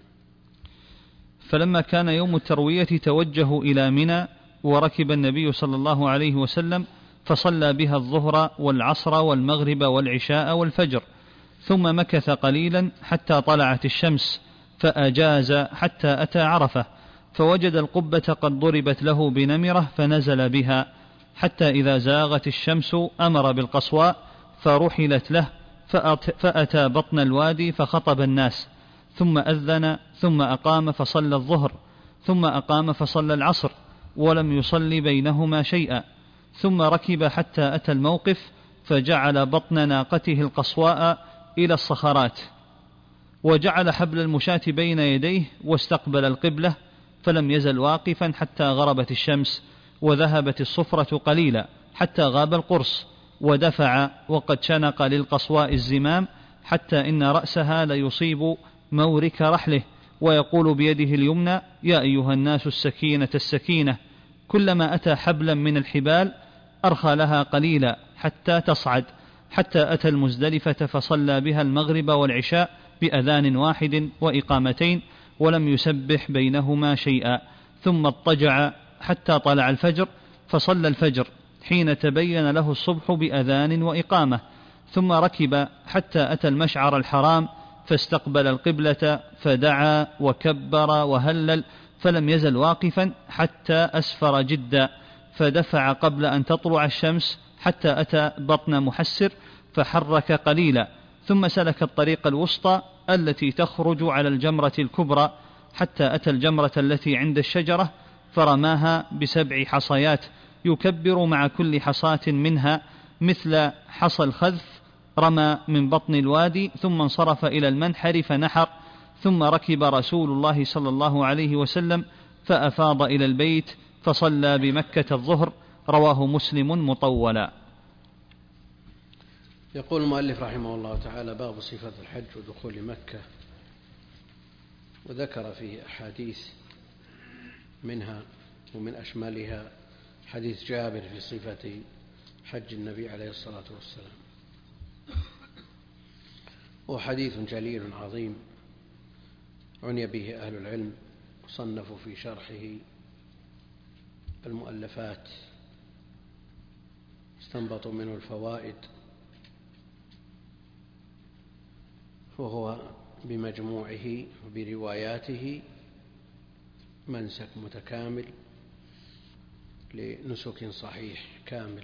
فلما كان يوم التروية توجهوا إلى منى، وركب النبي صلى الله عليه وسلم فصلى بها الظهر والعصر والمغرب والعشاء والفجر، ثم مكث قليلا حتى طلعت الشمس، فأجاز حتى أتى عرفة، فوجد القبة قد ضربت له بنمرة فنزل بها، حتى إذا زاغت الشمس أمر بالقصواء فرحلت له، فأتى بطن الوادي فخطب الناس، ثم أذن، ثم أقام فصلى الظهر، ثم أقام فصلى العصر، ولم يصل بينهما شيئا، ثم ركب حتى أتى الموقف، فجعل بطن ناقته القصواء إلى الصخرات، وجعل حبل المشاة بين يديه، واستقبل القبلة، فلم يزل واقفا حتى غربت الشمس، وذهبت الصفرة قليلا حتى غاب القرص، ودفع وقد شنق للقصواء الزمام، حتى إن رأسها ليصيب مورك رحله، ويقول بيده اليمنى: يا أيها الناس السكينة السكينة. كلما أتى حبلا من الحبال أرخى لها قليلا حتى تصعد، حتى أتى المزدلفة فصلى بها المغرب والعشاء بأذان واحد وإقامتين، ولم يسبح بينهما شيئا، ثم اضطجع حتى طلع الفجر، فصلى الفجر حين تبين له الصبح بأذان وإقامة، ثم ركب حتى أتى المشعر الحرام، فاستقبل القبلة، فدعا وكبر وهلل، فلم يزل واقفا حتى أسفر جدا، فدفع قبل أن تطلع الشمس حتى أتى بطن محسر، فحرك قليلا، ثم سلك الطريق الوسطى التي تخرج على الجمرة الكبرى، حتى أتى الجمرة التي عند الشجرة، فرماها ب7 حصيات، يكبر مع كل حصاة منها مثل حصى الخذف، رمى من بطن الوادي، ثم انصرف إلى المنحر فنحر، ثم ركب رسول الله صلى الله عليه وسلم فأفاض إلى البيت، فصلى بمكة الظهر. رواه مسلم مطولا. يقول المؤلف رحمه الله تعالى: باب صفة الحج ودخول مكة، وذكر فيه أحاديث، منها ومن أشملها حديث جابر في صفة حج النبي عليه الصلاة والسلام، وحديث جليل عظيم عني به أهل العلم وصنفوا في شرحه المؤلفات، استنبطوا منه الفوائد، وهو بمجموعه وبرواياته منسك متكامل لنسك صحيح كامل.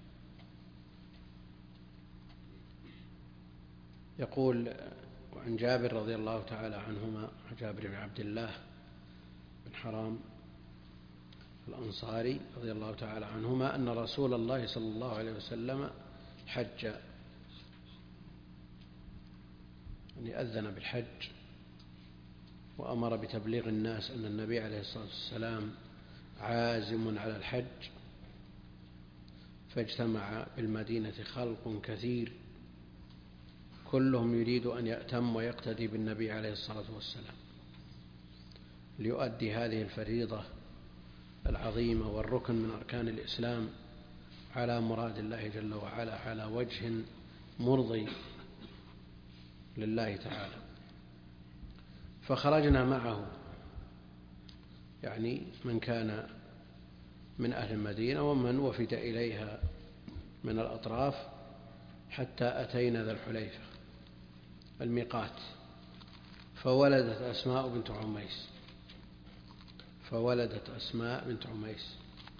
يقول: وعن جابر رضي الله تعالى عنهما، جابر بن عبد الله بن حرام الأنصاري رضي الله تعالى عنهما، أن رسول الله صلى الله عليه وسلم حج، يعني أذن بالحج وأمر بتبليغ الناس أن النبي عليه الصلاة والسلام عازم على الحج، فاجتمع بالمدينة خلق كثير كلهم يريد أن يأتم ويقتدي بالنبي عليه الصلاة والسلام ليؤدي هذه الفريضة العظيمة والركن من أركان الإسلام على مراد الله جل وعلا على وجه مرضي لله تعالى. فخرجنا معه، يعني من كان من أهل المدينة ومن وفد إليها من الأطراف، حتى أتينا ذا الحليفة الميقات، فولدت أسماء بنت عميس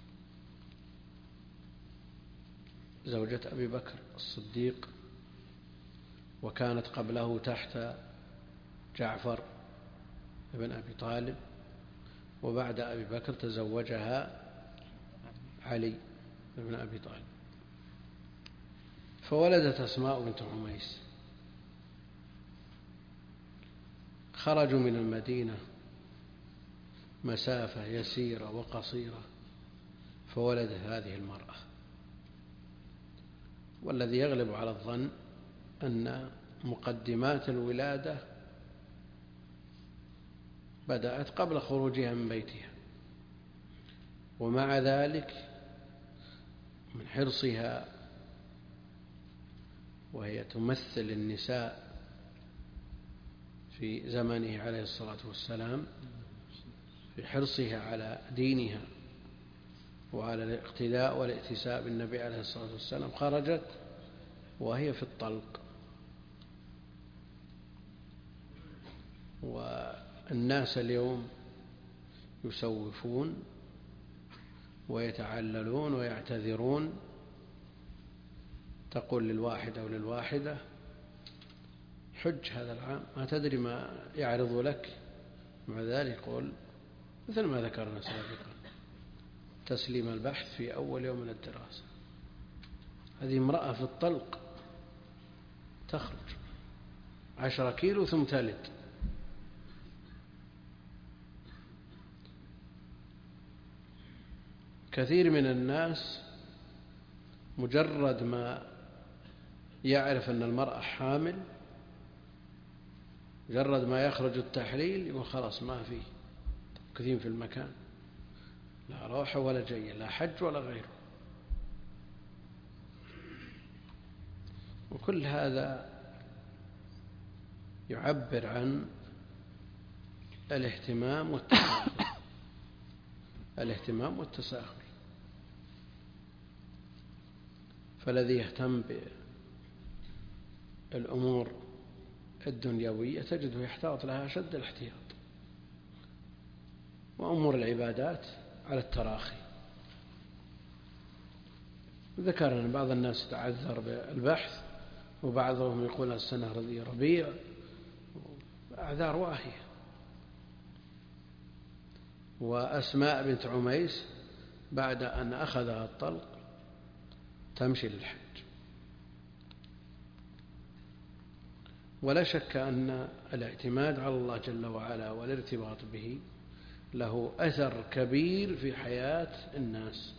زوجة أبي بكر الصديق، وكانت قبله تحت جعفر بن أبي طالب، وبعد أبي بكر تزوجها علي بن أبي طالب، فولدت أسماء بنت عميس. خرجوا من المدينة مسافة يسيرة وقصيرة فولدت هذه المرأة، والذي يغلب على الظن أن مقدمات الولادة بدأت قبل خروجها من بيتها، ومع ذلك من حرصها وهي تمثل النساء في زمنه عليه الصلاة والسلام، في حرصها على دينها وعلى الاقتداء والائتساء بالنبي عليه الصلاة والسلام، خرجت وهي في الطلق. والناس اليوم يسوفون ويتعللون ويعتذرون، تقول للواحد أو للواحدة: حج هذا العام، ما تدري ما يعرض لك. مع ذلك يقول مثل ما ذكرنا سابقا: تسليم البحث في أول يوم من الدراسة. هذه امرأة في الطلق تخرج 10 كيلو ثم تلد. كثير من الناس مجرد ما يعرف أن المرأة حامل، مجرد ما يخرج التحليل يقول خلاص ما فيه، كثير في المكان، لا روح ولا جاية، لا حج ولا غيره. وكل هذا يعبر عن الاهتمام والتساهل. فالذي يهتم بالأمور الدنيوية تجده يحتاط لها أشد الاحتياط، وأمور العبادات على التراخي. ذكرنا أن بعض الناس تعذر بالبحث، وبعضهم يقول السنة ربيع، أعذار واهية. وأسماء بنت عميس بعد أن أخذها الطلق تمشي للحج. ولا شك أن الاعتماد على الله جل وعلا والارتباط به له أثر كبير في حياة الناس.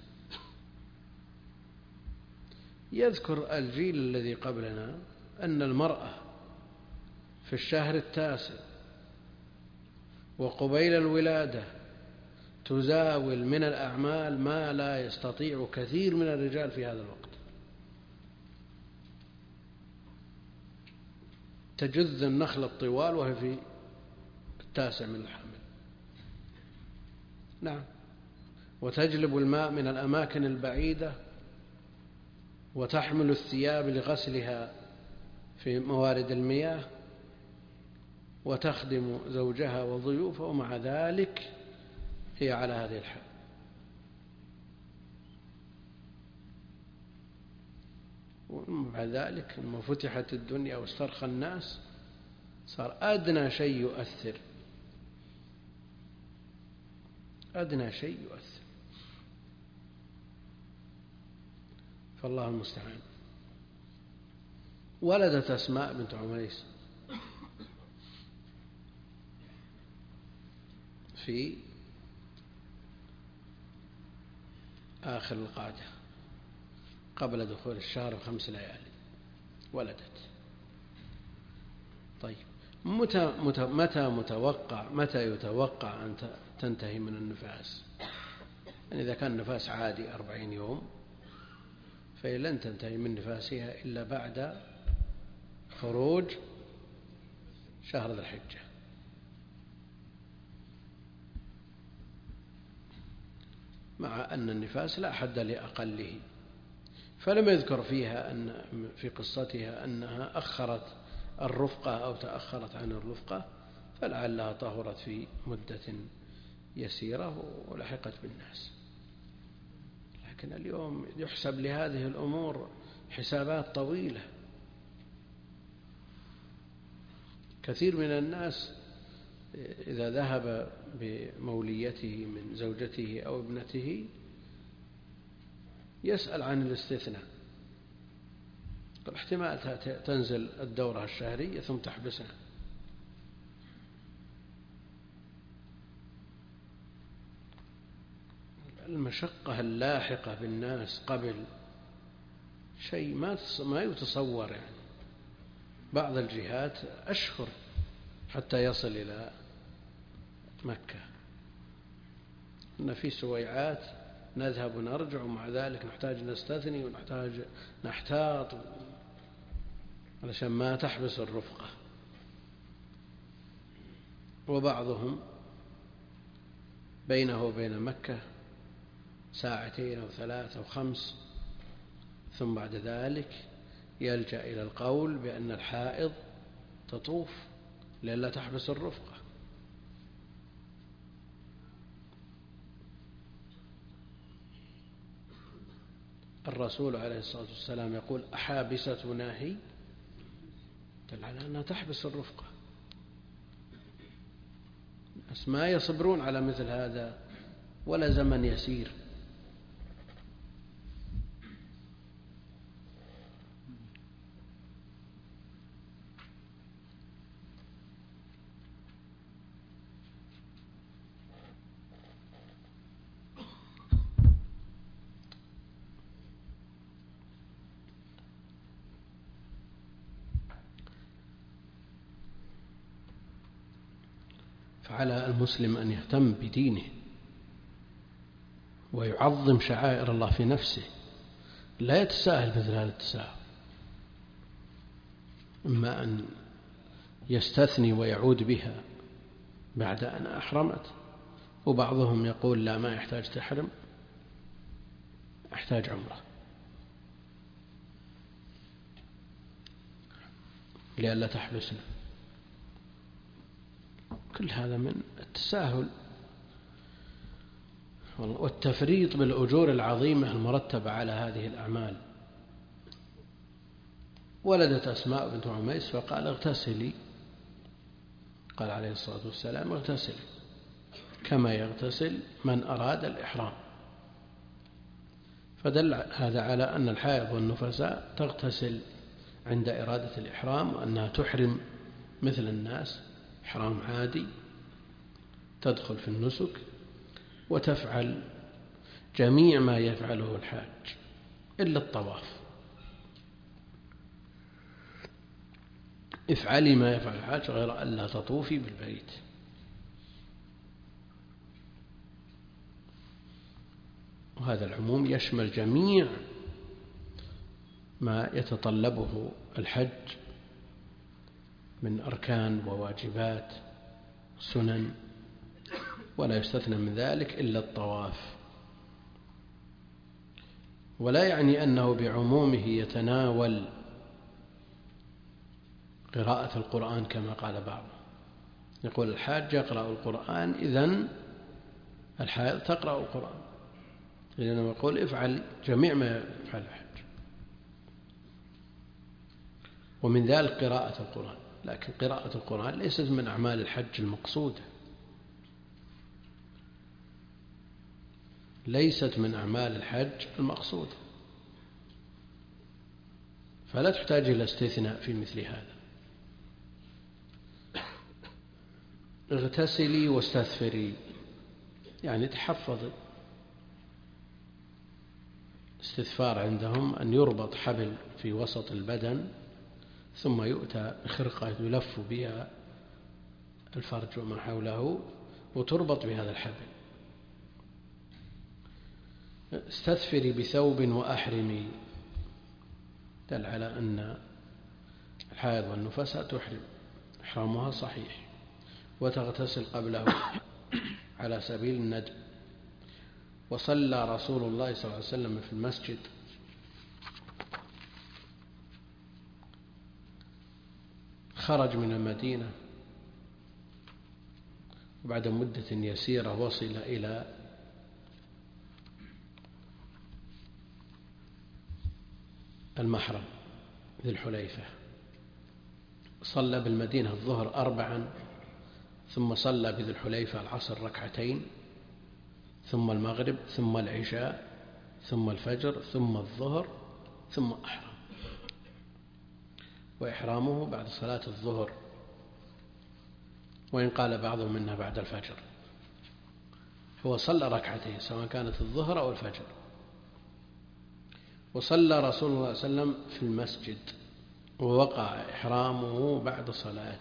يذكر الجيل الذي قبلنا أن المرأة في الشهر 9 وقبيل الولادة تزاول من الأعمال ما لا يستطيع كثير من الرجال في هذا الوقت. تجذ النخل الطوال وهي في 9 من الحمل. نعم. وتجلب الماء من الأماكن البعيدة وتحمل الثياب لغسلها في موارد المياه وتخدم زوجها وضيوفه، ومع ذلك هي على هذه الحال. ومع ذلك لما فتحت الدنيا واسترخى الناس صار أدنى شيء يؤثر، أدنى شيء يؤثر. فالله المستعان. ولدت أسماء بنت عميس في آخر القعدة قبل دخول الشهر ب5 ليالي ولدت. طيب متى يتوقع أن تنتهي من النفاس؟ يعني إذا كان النفاس عادي 40 يوم فهي لن تنتهي من نفاسها إلا بعد خروج شهر ذي الحجة. مع أن النفاس لا حد لأقله، فلم يذكر فيها أن في قصتها أنها أخرت الرفقة أو تأخرت عن الرفقة، فلعلها طهرت في مدة يسيرة ولحقت بالناس. لكن اليوم يحسب لهذه الأمور حسابات طويلة. كثير من الناس إذا ذهب بموليته من زوجته أو ابنته يسأل عن الاستثناء، احتمال تنزل الدورة الشهرية ثم تحبسها. المشقة اللاحقة بالناس قبل شيء ما يتصور. يعني بعض الجهات أشهر حتى يصل إلى مكة، إن في سويعات نذهب ونرجع ومع ذلك نحتاج نستثني ونحتاج نحتاط علشان ما تحبس الرفقة. وبعضهم بينه وبين مكة 2 أو 3 أو 5 ساعات، ثم بعد ذلك يلجأ إلى القول بأن الحائض تطوف لئلا تحبس الرفقة. الرسول عليه الصلاة والسلام يقول أحابسة ناهي، دل على أنها تحبس الرفقة. الناس ما يصبرون على مثل هذا ولا زمن يسير. فعلى المسلم أن يهتم بدينه ويعظم شعائر الله في نفسه، لا يتساهل مثل هذا التساهل. إما أن يستثني ويعود بها بعد أن أحرمت، وبعضهم يقول لا ما يحتاج تحرم، أحتاج عمره لئلا تحبسنا. كل هذا من التساهل والتفريط بالأجور العظيمة المرتبة على هذه الأعمال. ولدت أسماء بنت عميس فقال اغتسلي، قال عليه الصلاة والسلام اغتسلي كما يغتسل من أراد الإحرام. فدل هذا على أن الحائض والنفساء تغتسل عند إرادة الإحرام، وأنها تحرم مثل الناس إحرام عادي، تدخل في النسك وتفعل جميع ما يفعله الحاج إلا الطواف. افعلي ما يفعل الحاج غير أن لا تطوفي بالبيت. وهذا العموم يشمل جميع ما يتطلبه الحج من أركان وواجبات سنن، ولا يستثنى من ذلك إلا الطواف. ولا يعني أنه بعمومه يتناول قراءة القرآن كما قال بعض، يقول الحاج يقرأ القرآن إذن الحائض تقرأ القرآن، لأنه يقول افعل جميع ما يفعل الحج، ومن ذلك قراءة القرآن. لكن قراءة القرآن ليست من أعمال الحج المقصودة، ليست من أعمال الحج المقصودة، فلا تحتاج إلى استثناء في مثل هذا. اغتسلي واستثفري، يعني تحفظي. استثفار عندهم أن يربط حبل في وسط البدن ثم يؤتى بخرقة يلف بها الفرج وما حوله وتربط بهذا الحبل. استثفري بثوب وأحرمي، دل على أن الحائض والنفساء تحرم، إحرامها صحيح، وتغتسل قبله على سبيل الندب. وصلى رسول الله صلى الله عليه وسلم في المسجد خرج من المدينة وبعد مدة يسيرة وصل إلى المحرم ذي الحليفة، صلى بالمدينة الظهر 4 ثم صلى بذي الحليفة العصر 2 ثم المغرب ثم العشاء ثم الفجر ثم الظهر ثم أحرم. وإحرامه بعد صلاة الظهر، وإن قال بعضهم منها بعد الفجر، هو صلى 2 سواء كانت الظهر أو الفجر. وصلى رسول الله صلى الله عليه وسلم في المسجد ووقع إحرامه بعد صلاة،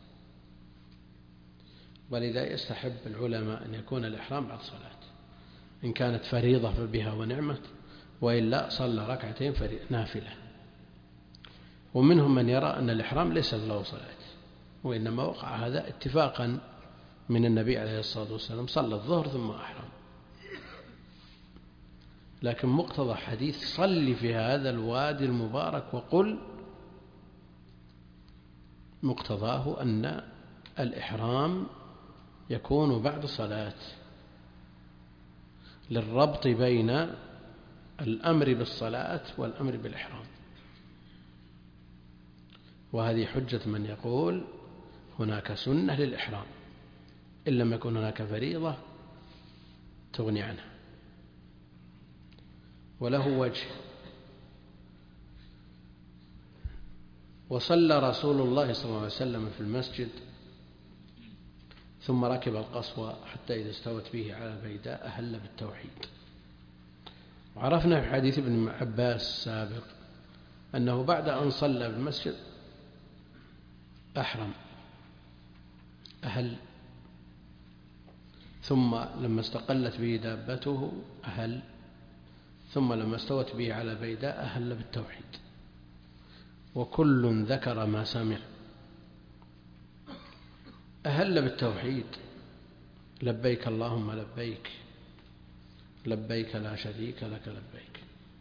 ولذا يستحب العلماء أن يكون الإحرام بعد صلاة، إن كانت فريضة فبها ونعمت، وإلا صلى 2 نافلة. ومنهم من يرى أن الإحرام ليس له صلاة، وإنما وقع هذا اتفاقا من النبي عليه الصلاة والسلام، صلى الظهر ثم أحرم. لكن مقتضى حديث صل في هذا الوادي المبارك وقل، مقتضاه أن الإحرام يكون بعد صلاة، للربط بين الأمر بالصلاة والأمر بالإحرام. وهذه حجة من يقول هناك سنة للإحرام إن لم يكن هناك فريضة تغني عنها. وله وجه. وصلى رسول الله صلى الله عليه وسلم في المسجد ثم ركب القصوى حتى إذا استوت به على البيداء أهل بالتوحيد. وعرفنا في حديث ابن عباس السابق أنه بعد أن صلى في المسجد أحرم، أهل، ثم لما استقلت به دابته أهل، ثم لما استوت به على البيداء أهل بالتوحيد. وكل ذكر ما سمع. أهل بالتوحيد، لبيك اللهم لبيك، لبيك لا شريك لك لبيك.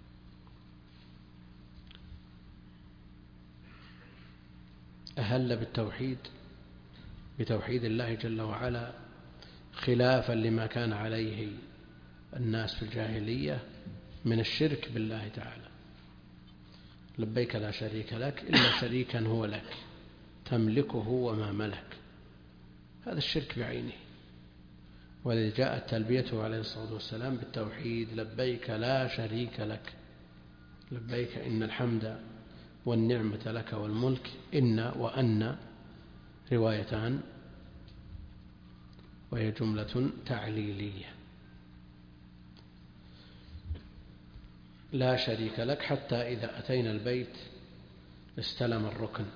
أهل بالتوحيد، بتوحيد الله جل وعلا، خلافا لما كان عليه الناس في الجاهلية من الشرك بالله تعالى. لبيك لا شريك لك إلا شريكا هو لك تملكه وما ملك، هذا الشرك بعينه. ولذا جاءت تلبيته عليه الصلاة والسلام بالتوحيد، لبيك لا شريك لك لبيك إن الحمد والنعمة لك والملك. إن وأن روايتان وهي جملة تعليلية. لا شريك لك حتى إذا أتينا البيت استلم الركن،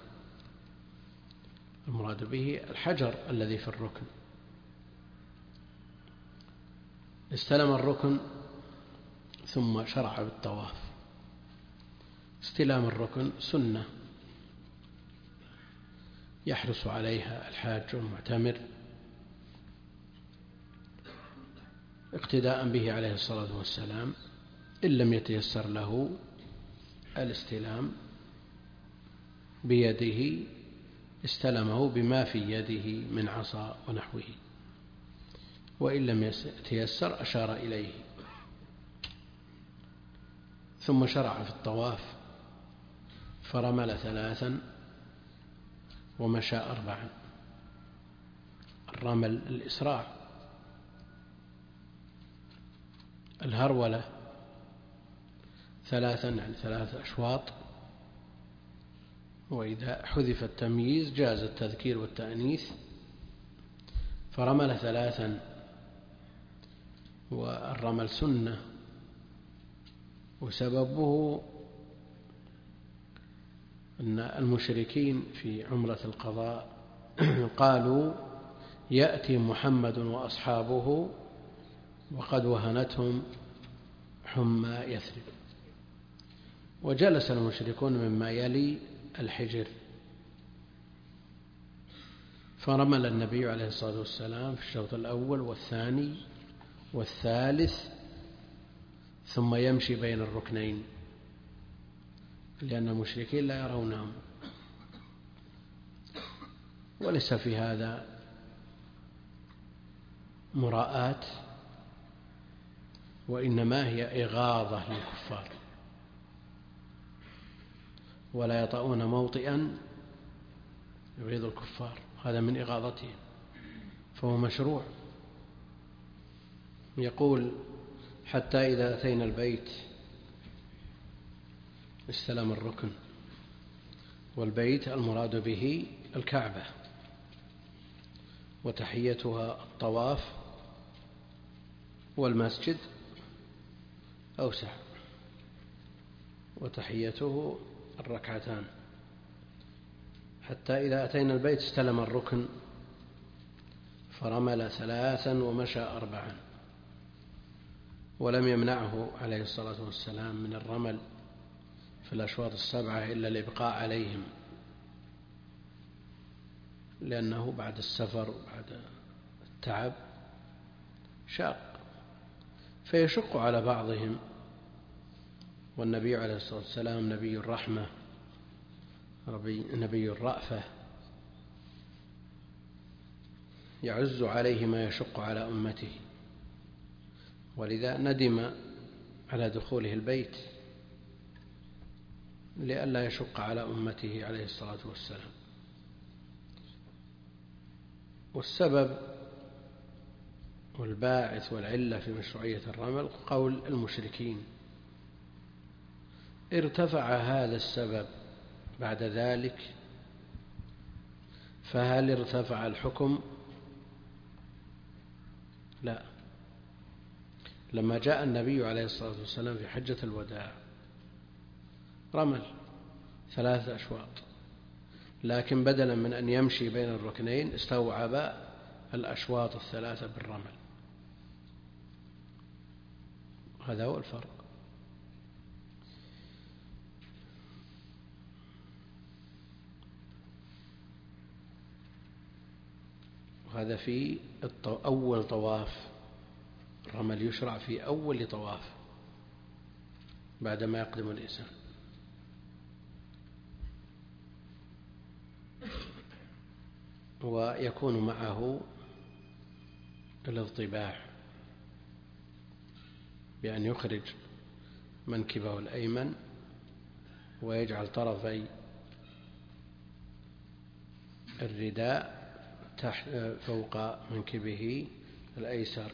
المراد به الحجر الذي في الركن. استلم الركن ثم شرع بالطواف. استلام الركن سنة يحرص عليها الحاج والمعتمر اقتداء به عليه الصلاة والسلام. إن لم يتيسر له الاستلام بيده استلمه بما في يده من عصا ونحوه، وإن لم يتيسر أشار إليه. ثم شرع في الطواف فرمل 3 ومشى 4. الرمل الإسراع، الهرولة 3 يعني 3 أشواط، وإذا حذف التمييز جاز التذكير والتأنيث. فرمل 3، والرمل سنة، وسببه أن المشركين في عمرة القضاء قالوا يأتي محمد وأصحابه وقد وهنتهم حمى يثرب، وجلس المشركون مما يلي الحجر. فرمل النبي عليه الصلاة والسلام في الشوط الأول والثاني والثالث، ثم يمشي بين الركنين لأن المشركين لا يرونهم. وليس في هذا مراءة، وإنما هي إغاظة للكفار، ولا يطؤون موطئا يغيظ الكفار، هذا من إغاظتهم، فهو مشروع. يقول حتى إذا أتينا البيت استلم الركن، والبيت المراد به الكعبة، وتحيتها الطواف، والمسجد أوسع وتحيته 2 حتى إذا أتينا البيت استلم الركن فرمل 3 ومشى 4. ولم يمنعه عليه الصلاة والسلام من الرمل في الأشواط 7 إلا الإبقاء عليهم، لأنه بعد السفر وبعد التعب شاق، فيشق على بعضهم. والنبي عليه الصلاة والسلام نبي الرحمة، نبي الرأفة، يعز عليه ما يشق على أمته، ولذا ندم على دخوله البيت لئلا يشق على أمته عليه الصلاة والسلام. والسبب والباعث والعلة في مشروعية الرمل قول المشركين. ارتفع هذا السبب بعد ذلك، فهل ارتفع الحكم؟ لا. لما جاء النبي عليه الصلاة والسلام في حجة الوداع رمل 3 أشواط، لكن بدلا من أن يمشي بين الركنين استوعب الأشواط 3 بالرمل. هذا هو الفرق. وهذا في أول طواف، الرمل يشرع في أول طواف بعدما يقدم الإنسان. ويكون معه الاضطباع بأن يخرج منكبه الأيمن ويجعل طرفي الرداء فوق منكبه الأيسر.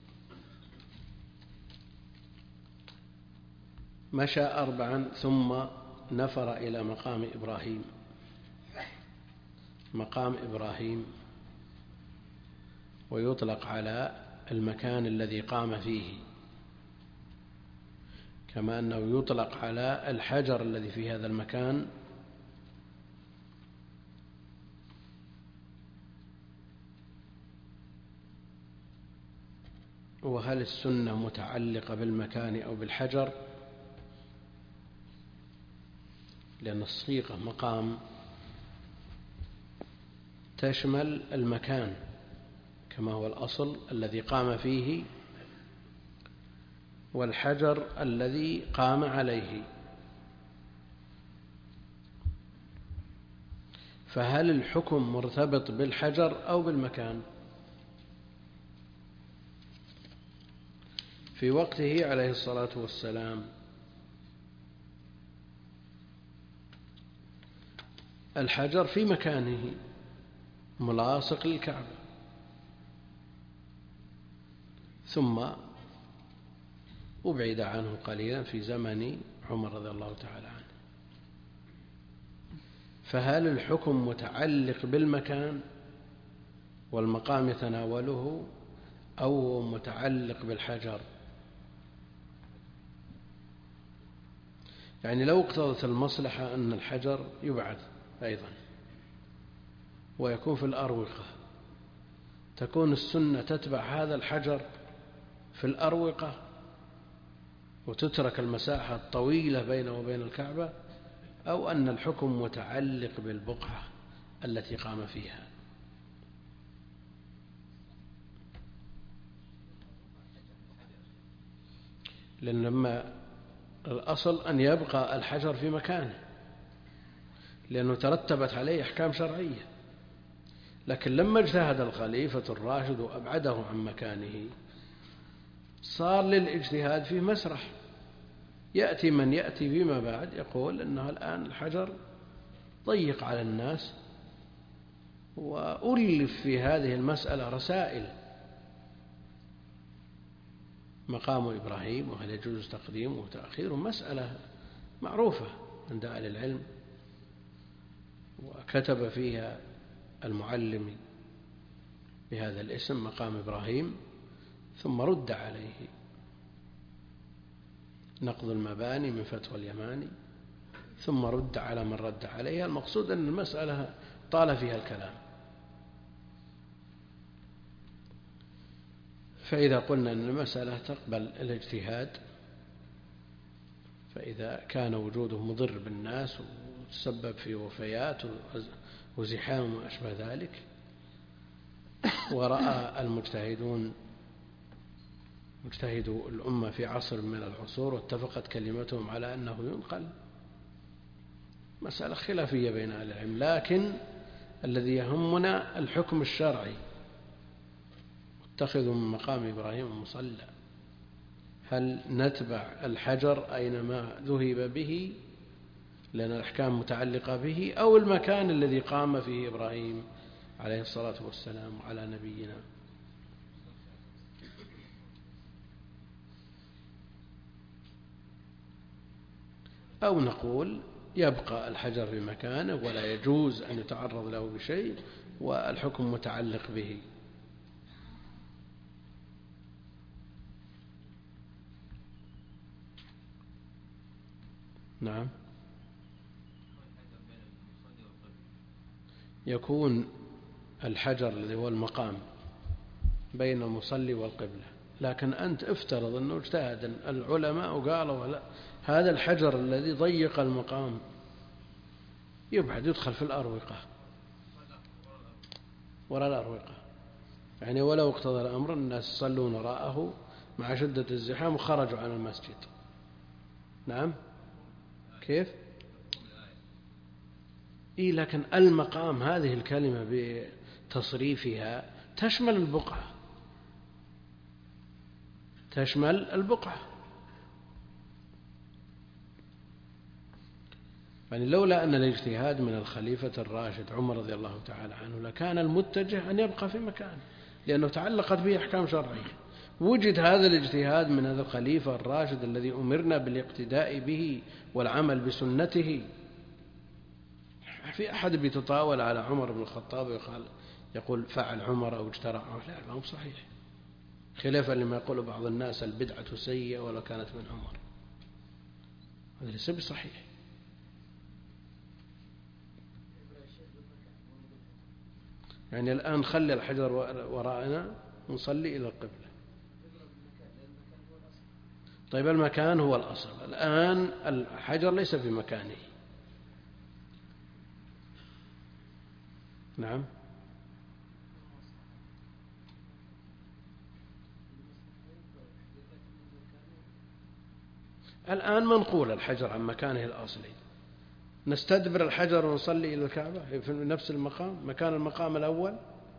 مشى 4 ثم نفر إلى مقام إبراهيم. مقام إبراهيم ويطلق على المكان الذي قام فيه، كما أنه يطلق على الحجر الذي في هذا المكان. وهل السنة متعلقة بالمكان أو بالحجر؟ لأن الصيغة مقام تشمل المكان كما هو الأصل الذي قام فيه، والحجر الذي قام عليه. فهل الحكم مرتبط بالحجر أو بالمكان؟ في وقته عليه الصلاة والسلام الحجر في مكانه ملاصق للكعبة، ثم أبعد عنه قليلا في زمن عمر رضي الله تعالى عنه. فهل الحكم متعلق بالمكان والمقام يتناوله، أو متعلق بالحجر؟ يعني لو اقتضت المصلحة أن الحجر يبعد أيضا ويكون في الأروقة، تكون السنة تتبع هذا الحجر في الأروقة وتترك المساحة الطويلة بينه وبين الكعبة، أو أن الحكم متعلق بالبقعة التي قام فيها؟ لأن لما الأصل أن يبقى الحجر في مكانه لأنه ترتبت عليه أحكام شرعية، لكن لما اجتهد الخليفة الراشد وأبعده عن مكانه صار للاجتهاد في مسرح. يأتي من يأتي فيما بعد يقول أنه الآن الحجر ضيق على الناس، وألف في هذه المسألة رسائل: مقام إبراهيم وهل يجوز تقديمه وتأخيره، مسألة معروفة عند أهل العلم، وكتب فيها المعلم بهذا الاسم مقام إبراهيم، ثم رد عليه نقض المباني من فتوى اليماني، ثم رد على من رد عليها. المقصود أن المسألة طال فيها الكلام. فإذا قلنا أن المسألة تقبل الاجتهاد، فإذا كان وجوده مضر بالناس وتسبب في وفيات وزحام وما أشبه ذلك، ورأى المجتهدون مجتهدو الأمة في عصر من العصور واتفقت كلمتهم على أنه ينقل، مسألة خلافية بين أهل العلم، لكن الذي يهمنا الحكم الشرعي. اتخذوا من مقام إبراهيم مصلى، هل نتبع الحجر أينما ذهب به لأن الأحكام متعلقة به، أو المكان الذي قام فيه إبراهيم عليه الصلاة والسلام على نبينا؟ أو نقول يبقى الحجر في مكانه ولا يجوز أن يتعرض له بشيء والحكم متعلق به. نعم، يكون الحجر الذي هو المقام بين المصلي والقبلة، لكن أنت افترض أنه اجتهد العلماء وقالوا هذا الحجر الذي ضيق المقام يبعد، يدخل في الأروقة وراء الأروقة، يعني ولو اقتضى الأمر الناس يصلون وراءه مع شدة الزحام وخرجوا عن المسجد. نعم، كيف؟ إيه، لكن المقام هذه الكلمة بتصريفها تشمل البقعة، تشمل البقعة. يعني لولا أن الاجتهاد من الخليفة الراشد عمر رضي الله تعالى عنه لكان المتجه أن يبقى في مكانه لأنه تعلقت به أحكام شرعية. وجد هذا الاجتهاد من هذا الخليفة الراشد الذي أمرنا بالاقتداء به والعمل بسنته. في أحد بيتطاول على عمر بن الخطاب يقول فعل عمر أو اجترع، لا، ما هو صحيح، خلافا لما يقول بعض الناس البدعة سيئة ولو كانت من عمر، هذا ليس بصحيح. يعني الآن خلي الحجر وراءنا ونصلي إلى القبلة. طيب المكان هو الأصل، الآن الحجر ليس في مكانه. نعم. الآن منقول الحجر عن مكانه الأصلي، نستدبر الحجر ونصلي إلى الكعبة في نفس المقام، مكان المقام الأول.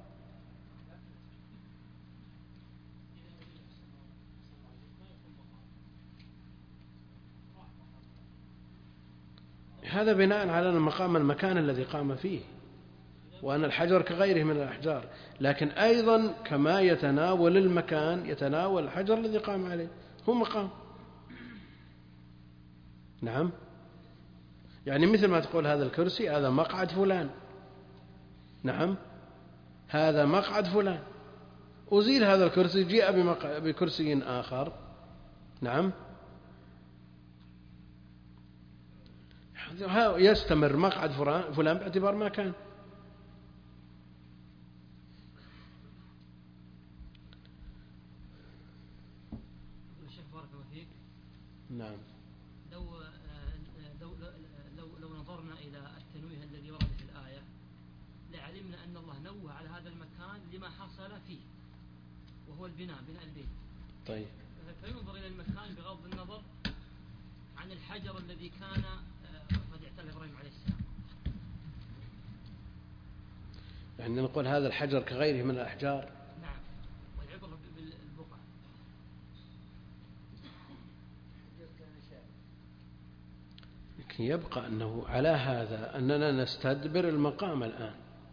هذا بناء على أن المقام المكان الذي قام فيه، وأن الحجر كغيره من الأحجار، لكن أيضا كما يتناول المكان يتناول الحجر الذي قام عليه، هو مقام. نعم. يعني مثل ما تقول هذا الكرسي هذا مقعد فلان، نعم، هذا مقعد فلان، أزيل هذا الكرسي جاء بكرسي آخر، نعم، يستمر مقعد فلان باعتبار ما كان. نعم. لو نظرنا إلى التنويه الذي ورد في الآية لعلمنا أن الله نوه على هذا المكان لما حصل فيه، وهو بناء البيت. طيب. فينظر إلى المكان بغض النظر عن الحجر الذي كان قد اعتله إبراهيم عليه السلام. يعني نقول هذا الحجر كغيره من الأحجار. نعم، والعبرة بالبقعة. لكن يبقى أنه على هذا أننا نستدبر المقام الآن،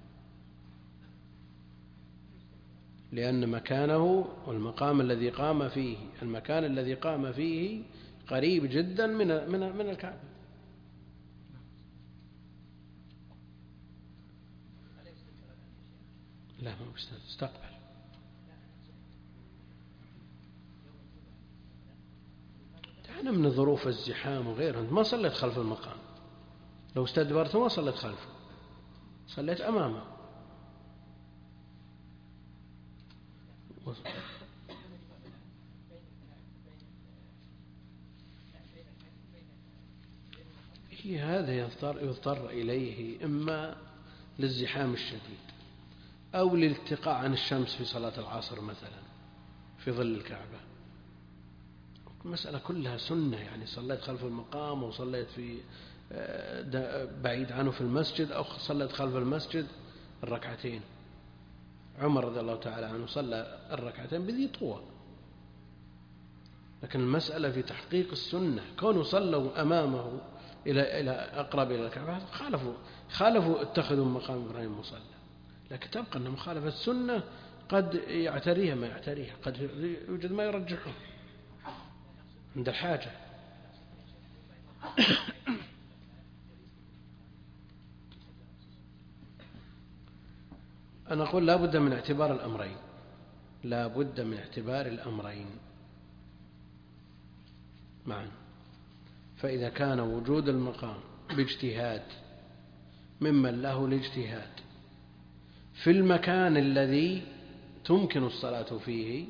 لأن مكانه والمقام الذي قام فيه، المكان الذي قام فيه قريب جدا من الكعبة. لا، ما استقبل. أنا من ظروف الزحام وغيرها ما صليت خلف المقام، لو استدبرت ما صليت خلفه، صليت أمامه. هذا يضطر إليه إما للزحام الشديد أو للالتقاء عن الشمس في صلاة العصر مثلا في ظل الكعبة. المسألة كلها سنة، يعني صليت خلف المقام أو صليت في بعيد عنه في المسجد أو صليت خلف المسجد الركعتين. عمر رضي الله تعالى عنه صلى الركعتين بذي طوى، لكن المسألة في تحقيق السنة، كونوا صلوا أمامه إلى أقرب إلى الكعبة خالفوا اتخذوا مقام إبراهيم مصلى، لكن تبقى أن مخالفة السنة قد يعتريها ما يعتريها، قد يوجد ما يرجحه عند الحاجة. أنا أقول لا بد من اعتبار الأمرين، لا بد من اعتبار الأمرين معا. فإذا كان وجود المقام باجتهاد ممن له الاجتهاد في المكان الذي تمكن الصلاة فيه،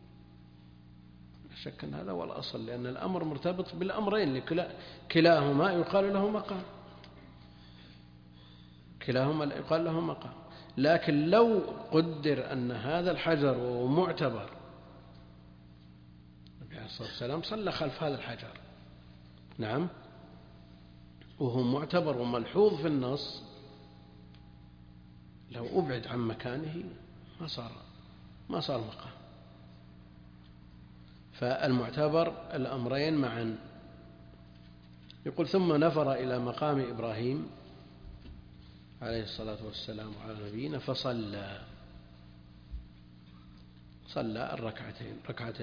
لا شك أن هذا هو الأصل، لأن الأمر مرتبط بالأمرين، كلاهما يقال له مقام، كلاهما يقال له مقام. لكن لو قدر أن هذا الحجر وهو معتبر، النبي عليه الصلاة والسلام صلى خلف هذا الحجر، نعم، وهو معتبر وملحوظ في النص، لو أبعد عن مكانه ما صار مقام. فالمعتبر الأمرين معا. يقول ثم نفر إلى مقام إبراهيم عليه الصلاة والسلام على نبينا فصلى الركعتين، ركعتين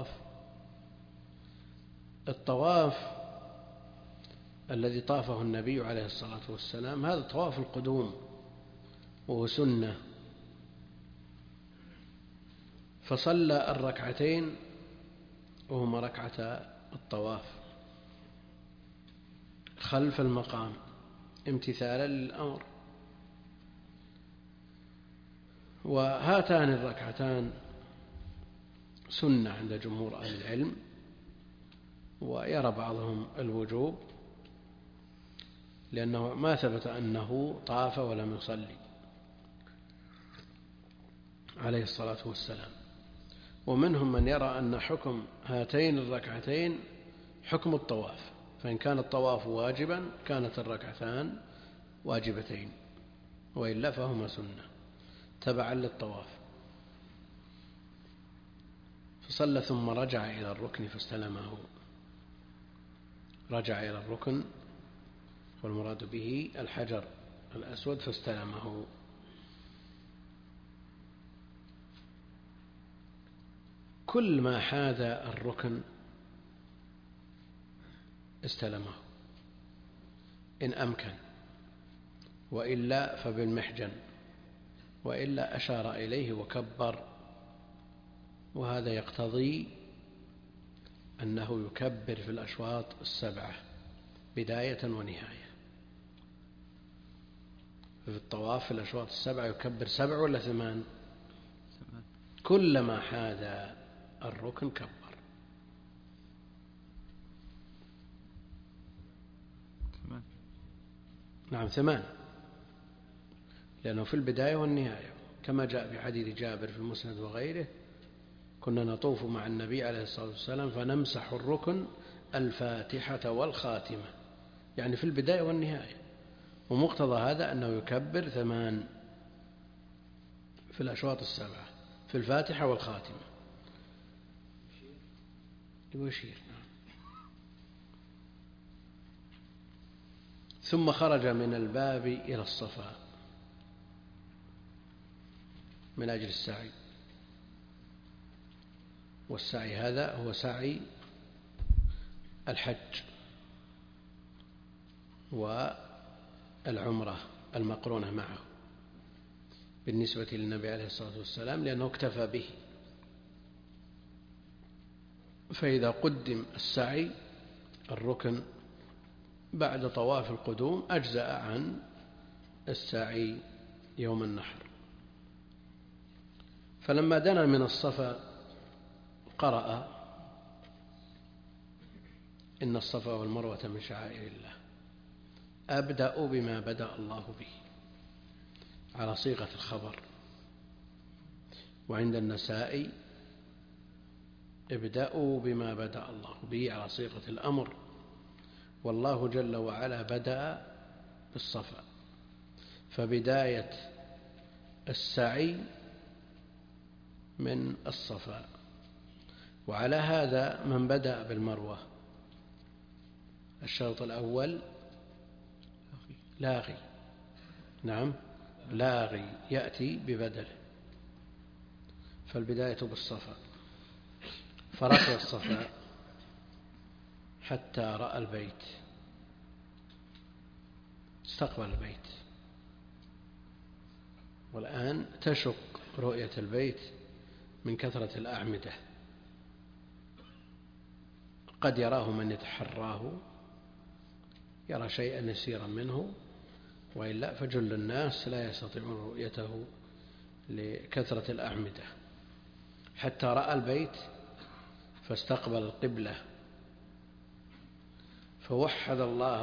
الطواف الذي طافه النبي عليه الصلاة والسلام هذا طواف القدوم، وهو سنة فصلى الركعتين وهما ركعة الطواف خلف المقام امتثالا للأمر. وهاتان الركعتان سنة عند جمهور أهل العلم، ويرى بعضهم الوجوب لأنه ما ثبت أنه طاف ولم يصلي عليه الصلاة والسلام. ومنهم من يرى أن حكم هاتين الركعتين حكم الطواف، فإن كان الطواف واجبا كانت الركعتان واجبتين، وإلا فهما سنة تبعا للطواف. فصلى ثم رجع إلى الركن فاستلمه. رجع إلى الركن والمراد به الحجر الأسود فاستلمه. كل ما حاذ الركن استلمه إن أمكن، وإلا فبالمحجن، وإلا أشار إليه وكبر. وهذا يقتضي أنه يكبر في الأشواط السبعة بداية ونهاية. في الطواف في الأشواط السبعة يكبر 7 ولا 8؟ كلما حاذ الركن كبر. نعم 8، لأنه في البداية والنهاية، كما جاء في حديث جابر في المسند وغيره: كنا نطوف مع النبي عليه الصلاة والسلام فنمسح الركن الفاتحة والخاتمة، يعني في البداية والنهاية. ومقتضى هذا أنه يكبر 8 في الأشواط السبعة في الفاتحة والخاتمة. يشير. ثم خرج من الباب إلى الصفا من أجل السعي. والسعي هذا هو سعي الحج والعمرة المقرونة معه بالنسبة للنبي عليه الصلاة والسلام، لأنه اكتفى به. فإذا قدم السعي الركن بعد طواف القدوم أجزأ عن السعي يوم النحر. فلما دنا من الصفا قرأ: إن الصفا والمروة من شعائر الله أبدأ بما بدأ الله به، على صيغة الخبر. وعند النسائي: ابدأوا بما بدأ الله به، على صيغة الأمر. والله جل وعلا بدأ بالصفا، فبداية السعي من الصفا. وعلى هذا من بدأ بالمروة الشرط الأول لاغي، نعم لاغي يأتي ببدله، فالبداية بالصفا. فرقي الصفا حتى رأى البيت، استقبل البيت. والآن تشق رؤية البيت من كثرة الأعمدة، قد يراه من يتحراه، يرى شيئا يسيرا منه، وإلا فجل الناس لا يستطيعون رؤيته لكثرة الأعمدة. حتى رأى البيت فاستقبل القبلة فوحد الله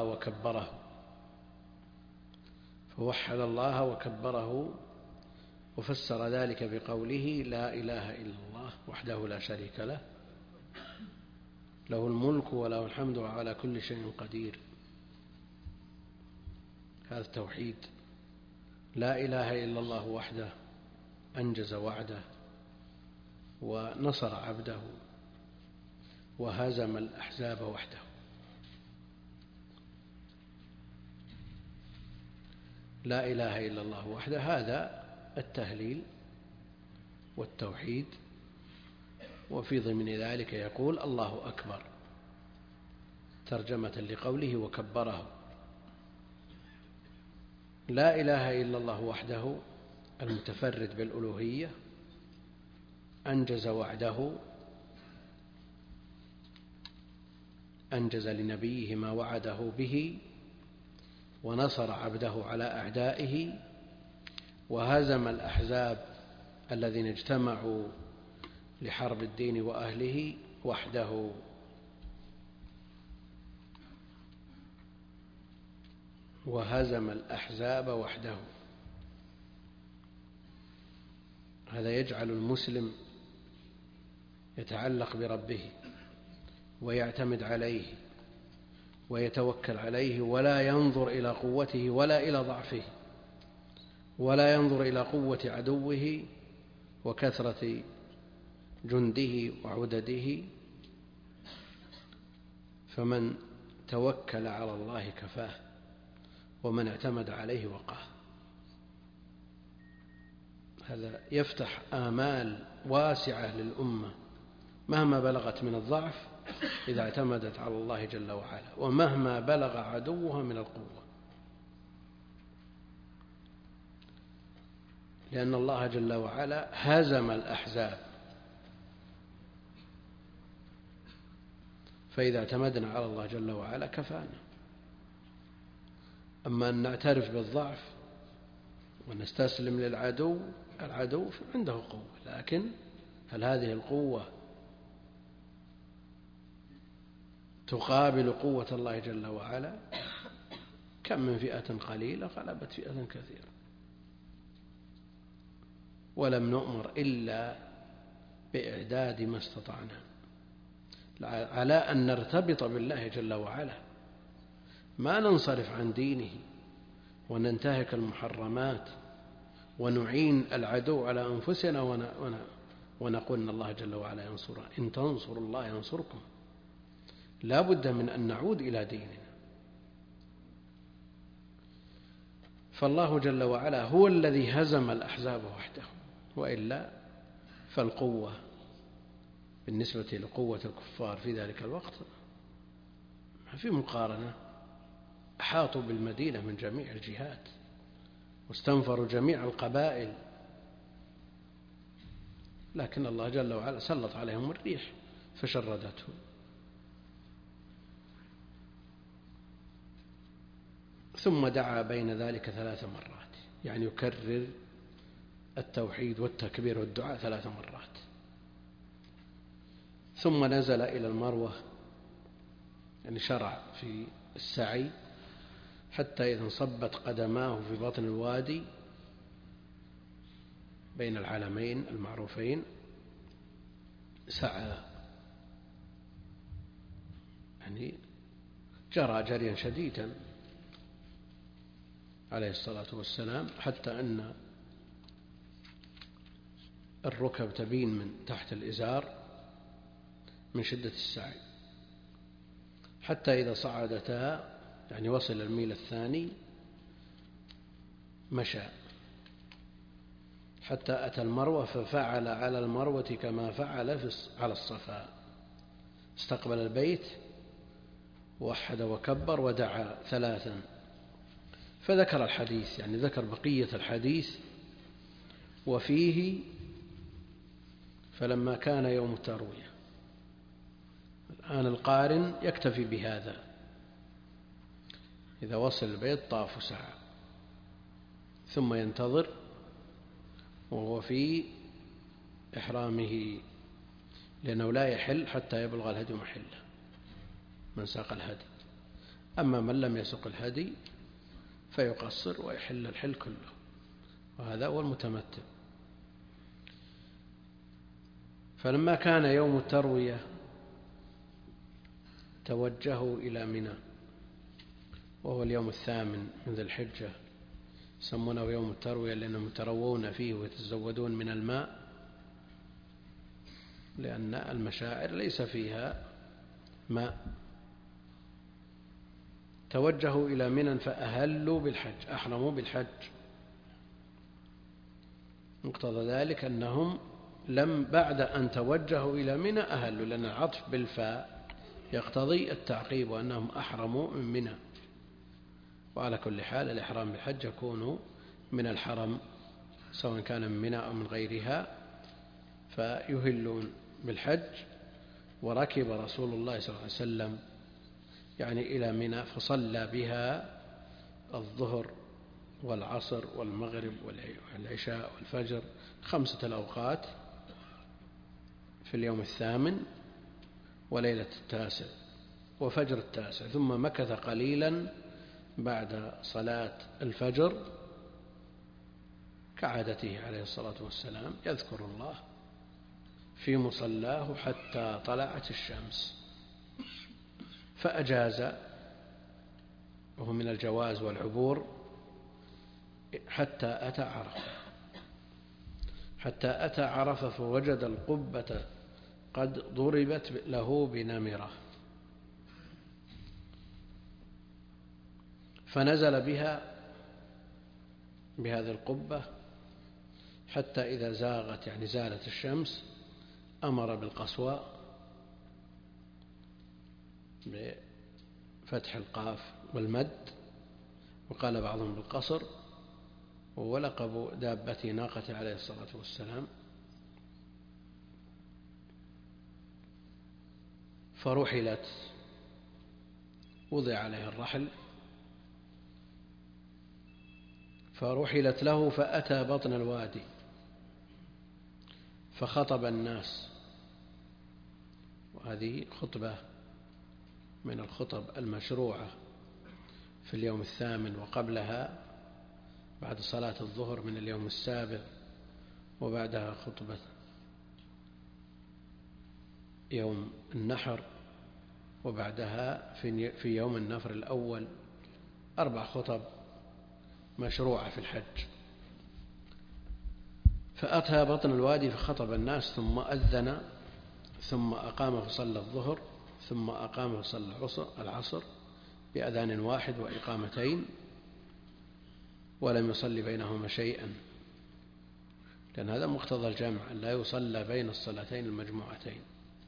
وكبره، وفسر ذلك بقوله: لا إله إلا الله وحده لا شريك له، له الملك وله الحمد وعلى كل شيء قدير. هذا التوحيد، لا إله إلا الله وحده أنجز وعده ونصر عبده وهزم الأحزاب وحده. لا إله إلا الله وحده، هذا التهليل والتوحيد. وفي ضمن ذلك يقول: الله أكبر، ترجمة لقوله وكبره. لا إله إلا الله وحده المتفرد بالألوهية أنجز وعده، أنجز لنبيه ما وعده به، ونصر عبده على أعدائه، وهزم الأحزاب الذين اجتمعوا لحرب الدين وأهله وحده. وهزم الأحزاب وحده. هذا يجعل المسلم يتعلق بربه ويعتمد عليه ويتوكل عليه، ولا ينظر إلى قوته ولا إلى ضعفه، ولا ينظر إلى قوة عدوه وكثرة جنده وعدده. فمن توكل على الله كفاه، ومن اعتمد عليه وقاه. هذا يفتح آمال واسعة للأمة مهما بلغت من الضعف إذا اعتمدت على الله جل وعلا، ومهما بلغ عدوها من القوة، لأن الله جل وعلا هزم الأحزاب. فإذا اعتمدنا على الله جل وعلا كفانا. أما أن نعترف بالضعف ونستسلم للعدو، العدو عنده قوة، لكن هل هذه القوة تقابل قوة الله جل وعلا؟ كم من فئة قليلة غلبت فئة كثيرة. ولم نؤمر إلا بإعداد ما استطعنا على أن نرتبط بالله جل وعلا، ما ننصرف عن دينه وننتهك المحرمات ونعين العدو على أنفسنا ونقول إن الله جل وعلا ينصرنا. إن تنصروا الله ينصركم. لا بد من أن نعود إلى ديننا. فالله جل وعلا هو الذي هزم الأحزاب وحده، وإلا فالقوة بالنسبة لقوة الكفار في ذلك الوقت ما في مقارنة. أحاطوا بالمدينة من جميع الجهات واستنفروا جميع القبائل، لكن الله جل وعلا سلط عليهم الريح فشردتهم. ثم دعا بين ذلك 3 مرات، يعني يكرر التوحيد والتكبير والدعاء 3 مرات. ثم نزل إلى المروة، يعني شرع في السعي حتى إذا انصبت قدماه في بطن الوادي بين العلمين المعروفين سعى، يعني جرى جريا شديدا عليه الصلاة والسلام، حتى أن الركب تبين من تحت الإزار من شدة السعي، حتى إذا صعدتا يعني وصل الميل الثاني مشى حتى أتى المروة، ففعل على المروة كما فعل على الصفا، استقبل البيت ووحد وكبر ودعا 3. فذكر الحديث، يعني ذكر بقية الحديث، وفيه فلما كان يوم التروية. الآن القارن يكتفي بهذا، إذا وصل البيت طاف ساعة ثم ينتظر وهو في إحرامه، لأنه لا يحل حتى يبلغ الهدي محله من ساق الهدي. أما من لم يسق الهدي فيقصر ويحل الحل كله، وهذا هو المتمتع. فلما كان يوم التروية توجهوا إلى منى، وهو اليوم 8 من ذي الحجة، يسمونه يوم التروية لأنهم يتروون فيه ويتزودون من الماء، لأن المشاعر ليس فيها ماء. توجهوا إلى منى فأهلوا بالحج، أحرموا بالحج. مقتضى ذلك أنهم لم بعد أن توجهوا إلى منى أهلوا، لأن العطف بالفاء يقتضي التعقيب وأنهم أحرموا من منى. وعلى كل حال الإحرام بالحج يكون من الحرم سواء كان من منى أو من غيرها، فيهلون بالحج. وركب رسول الله صلى الله عليه وسلم يعني إلى منى فصلى بها الظهر والعصر والمغرب والعشاء والفجر 5 الأوقات في اليوم 8 وليلة 9 وفجر 9، ثم مكث قليلا بعد صلاة الفجر كعادته عليه الصلاة والسلام يذكر الله في مصلاه حتى طلعت الشمس، فأجاز، وهو من الجواز والعبور، حتى أتى عرفة فوجد القبة قد ضربت له بنمرة، فنزل بهذه القبة حتى إذا زاغت يعني زالت الشمس أمر بالقصواء بفتح القاف والمد، وقال بعضهم بالقصر، ولقب دابته ناقة عليه الصلاة والسلام. فرحلت، وضع عليه الرحل، فرحلت له فأتى بطن الوادي فخطب الناس، وهذه خطبة من الخطب المشروعة في اليوم 8 وقبلها بعد صلاة الظهر من اليوم 7، وبعدها خطبة يوم النحر، وبعدها في يوم النفر الأول، 4 خطب مشروعة في الحج. فأتى بطن الوادي فخطب الناس، ثم أذن، ثم أقام فصلى الظهر، ثم أقام فصلى العصر بأذان واحد وإقامتين، ولم يصلي بينهما شيئا، لأن هذا مقتضى الجمع، لا يصلى بين الصلاتين المجموعتين.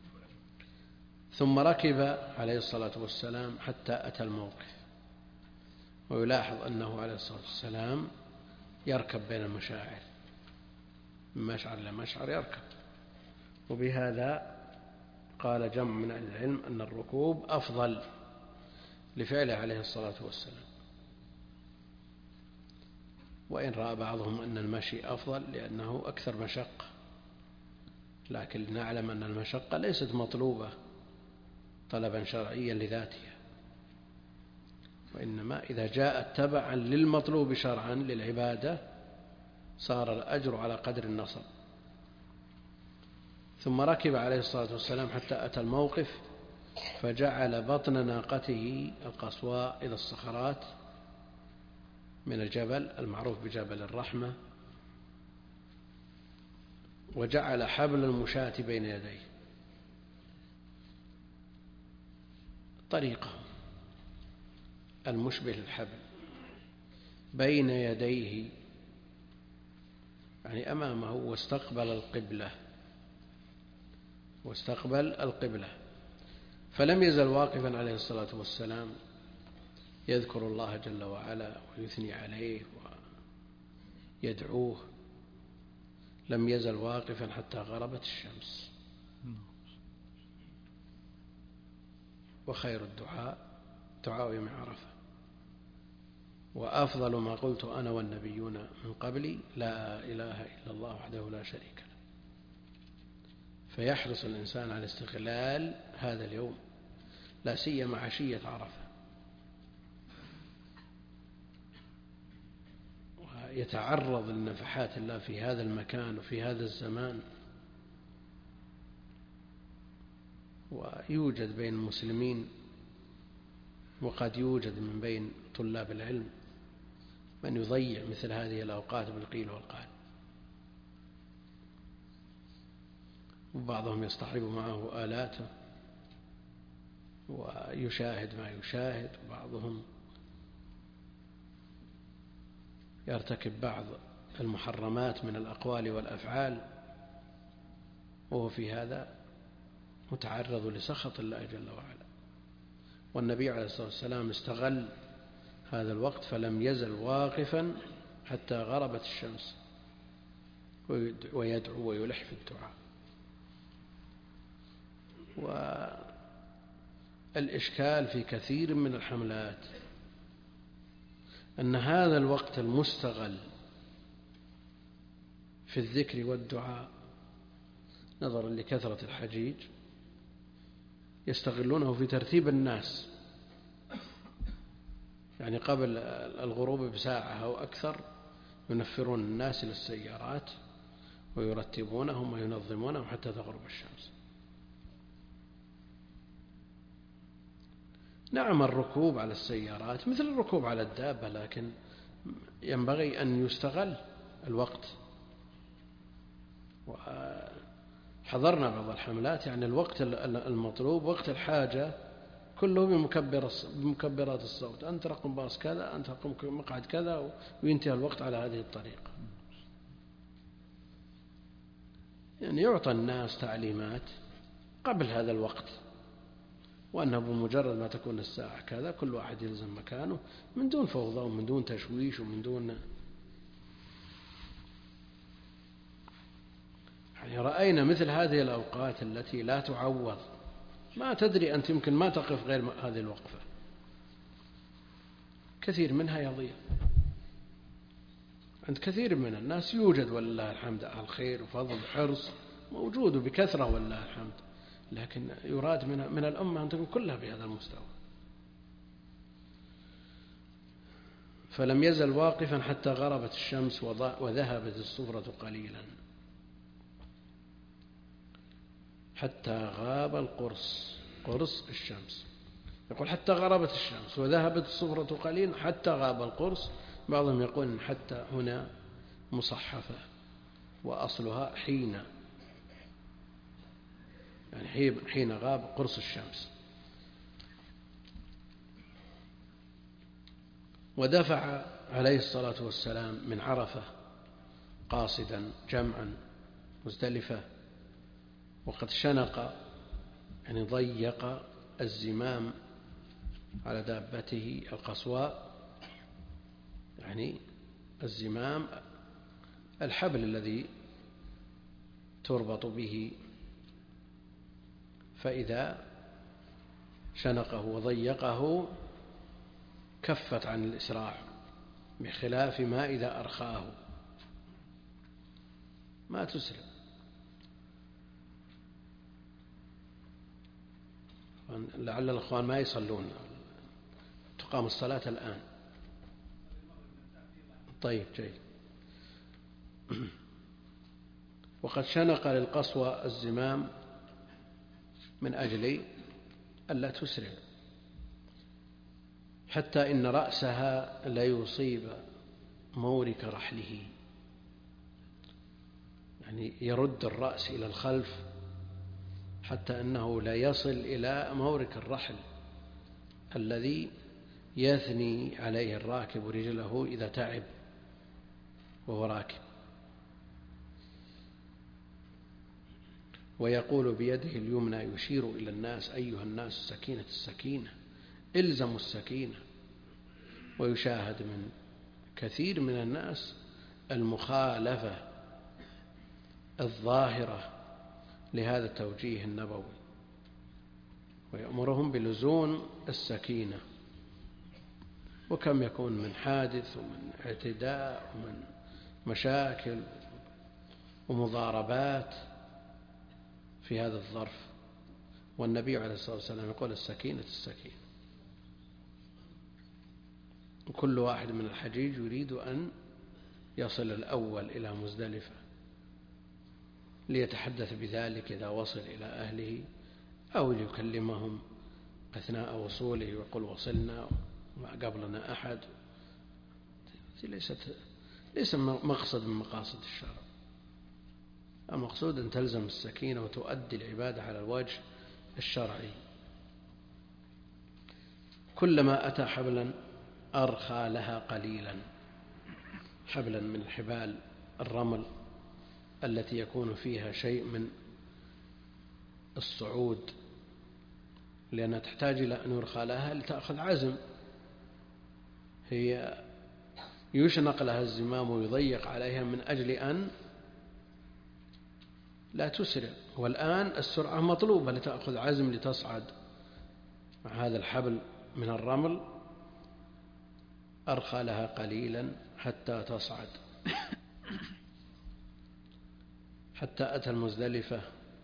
ثم ركب عليه الصلاة والسلام حتى أتى الموقف، ويلاحظ أنه عليه الصلاة والسلام يركب بين المشاعر، من مشعر لمشعر يركب، وبهذا قال جمع من أهل العلم أن الركوب أفضل لفعله عليه الصلاة والسلام، وإن رأى بعضهم أن المشي أفضل لأنه أكثر مشقة، لكن نعلم أن المشقة ليست مطلوبة طلبا شرعيا لذاتها، وإنما إذا جاءت تبعا للمطلوب شرعا للعبادة صار الأجر على قدر النصب. ثم ركب عليه الصلاة والسلام حتى أتى الموقف، فجعل بطن ناقته القصواء إلى الصخرات من الجبل المعروف بجبل الرحمة، وجعل حبل المشاة بين يديه، طريقة المشبه للحبل بين يديه يعني أمامه، واستقبل القبلة. فلم يزل واقفا عليه الصلاة والسلام يذكر الله جل وعلا ويثني عليه ويدعوه، لم يزل واقفا حتى غربت الشمس. وخير الدعاء دعاء يوم عرفة، وأفضل ما قلت أنا والنبيون من قبلي لا إله إلا الله وحده لا شريك له. فيحرص الإنسان على استغلال هذا اليوم، لا سيما عشية عرفة، ويتعرض لنفحات الله في هذا المكان وفي هذا الزمان. ويوجد بين المسلمين، وقد يوجد من بين طلاب العلم من يضيع مثل هذه الأوقات بالقيل والقال، وبعضهم يصطحب معه آلاته ويشاهد ما يشاهد، وبعضهم يرتكب بعض المحرمات من الأقوال والأفعال، وهو في هذا متعرض لسخط الله جل وعلا. والنبي عليه الصلاة والسلام استغل هذا الوقت فلم يزل واقفا حتى غربت الشمس ويدعو ويلح في الدعاء. والإشكال في كثير من الحملات أن هذا الوقت المستغل في الذكر والدعاء نظرا لكثرة الحجيج يستغلونه في ترتيب الناس، يعني قبل الغروب بساعة أو أكثر ينفرون الناس إلى السيارات ويرتبونهم وينظمونهم حتى تغرب الشمس. نعم الركوب على السيارات مثل الركوب على الدابة، لكن ينبغي أن يستغل الوقت. وحضرنا بعض الحملات يعني الوقت المطلوب وقت الحاجة كله بمكبرات الصوت، أنت رقم باص كذا، أنت رقم مقعد كذا، وينتهي الوقت على هذه الطريقة. يعني يعطى الناس تعليمات قبل هذا الوقت، وأنه بمجرد ما تكون الساعة كذا كل واحد يلزم مكانه من دون فوضى ومن دون تشويش ومن دون. يعني رأينا مثل هذه الأوقات التي لا تعوض، ما تدري أنت يمكن ما تقف غير هذه الوقفة، كثير منها يضيع عند كثير من الناس. يوجد ولله الحمد الخير وفضل وحرص موجود بكثرة ولله الحمد، لكن يراد من الأمة أن تكون كلها بهذا المستوى. فلم يزل واقفا حتى غربت الشمس وذهبت الصفرة قليلا، حتى غاب القرص، قرص الشمس. يقول حتى غربت الشمس وذهبت الصفرة قليلا حتى غاب القرص. بعضهم يقول حتى هنا مصحفة وأصلها حين، يعني حين غاب قرص الشمس. ودفع عليه الصلاة والسلام من عرفة قاصدا جمعا مزدلفة، وقد شنق يعني ضيق الزمام على دابته القصواء، يعني الزمام الحبل الذي تربط به، فإذا شنقه وضيقه كفت عن الإسراع، بخلاف ما إذا أرخاه ما تسرع. لعل الأخوان ما يصلون، تقام الصلاة الآن. طيب جيد. وقد شنق للقصوى الزمام من أجل ألا تسرع، حتى إن رأسها لا يصيب مورك رحله، يعني يرد الرأس إلى الخلف حتى أنه لا يصل إلى مورك الرحل الذي يثني عليه الراكب رجله إذا تعب وهو راكب. ويقول بيده اليمنى يشير إلى الناس: أيها الناس السكينة السكينة، إلزموا السكينة. ويشاهد من كثير من الناس المخالفة الظاهرة لهذا التوجيه النبوي، ويأمرهم بلزوم السكينة. وكم يكون من حادث ومن اعتداء ومن مشاكل ومضاربات في هذا الظرف، والنبي عليه الصلاة والسلام يقول: السكينة السكينة. وكل واحد من الحجيج يريد أن يصل الأول إلى مزدلفة ليتحدث بذلك إذا وصل إلى أهله، أو ليكلمهم أثناء وصوله ويقول: وصلنا وما قبلنا أحد. ليس مقصد من مقاصد الشرع. المقصود أن تلزم السكينة وتؤدي العبادة على الوجه الشرعي. كلما أتى حبلا أرخى لها قليلا، حبلا من الحبال الرمل التي يكون فيها شيء من الصعود، لأنها تحتاج إلى أن يرخى لها لتأخذ عزم. هي يشنق لها الزمام ويضيق عليها من أجل أن لا تسرع. والآن السرعة مطلوبة لتأخذ عزم لتصعد مع هذا الحبل من الرمل، أرخى لها قليلا حتى تصعد، حتى أتى المزدلفة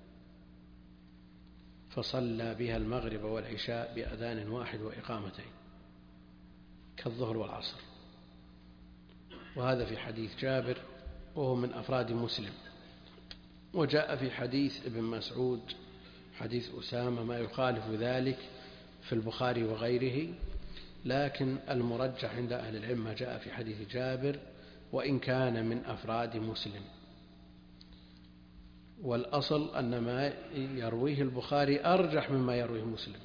فصلى بها المغرب والعشاء بأذان واحد وإقامتين كالظهر والعصر. وهذا في حديث جابر وهو من أفراد مسلم. وجاء في حديث ابن مسعود حديث أسامة ما يخالف ذلك في البخاري وغيره، لكن المرجح عند أهل العلم ما جاء في حديث جابر وإن كان من أفراد مسلم. والأصل أن ما يرويه البخاري أرجح مما يرويه مسلم،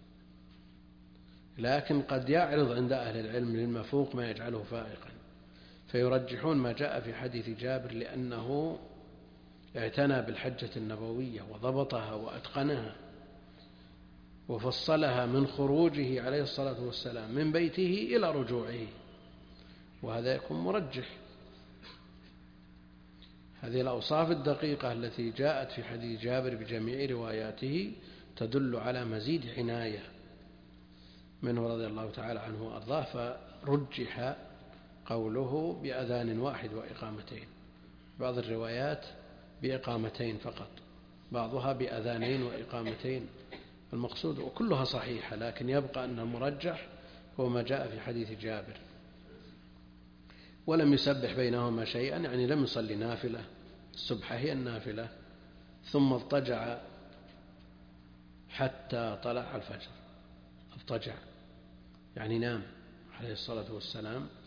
لكن قد يعرض عند أهل العلم للمفوق ما يجعله فائقا، فيرجحون ما جاء في حديث جابر لأنه اعتنى بالحجة النبوية وضبطها وأتقنها وفصلها من خروجه عليه الصلاة والسلام من بيته إلى رجوعه، وهذا يكون مرجح. هذه الأوصاف الدقيقة التي جاءت في حديث جابر بجميع رواياته تدل على مزيد عناية منه رضي الله تعالى عنه وأرضاه، فرجح قوله بأذان واحد وإقامتين. بعض الروايات بإقامتين فقط، بعضها بأذانين وإقامتين. المقصود وكلها صحيحة، لكن يبقى أن المرجح هو ما جاء في حديث جابر. ولم يسبح بينهما شيئا، يعني لم يصلي نافلة، السبحة هي النافلة، ثم اضطجع حتى طلع الفجر. اضطجع يعني نام عليه الصلاة والسلام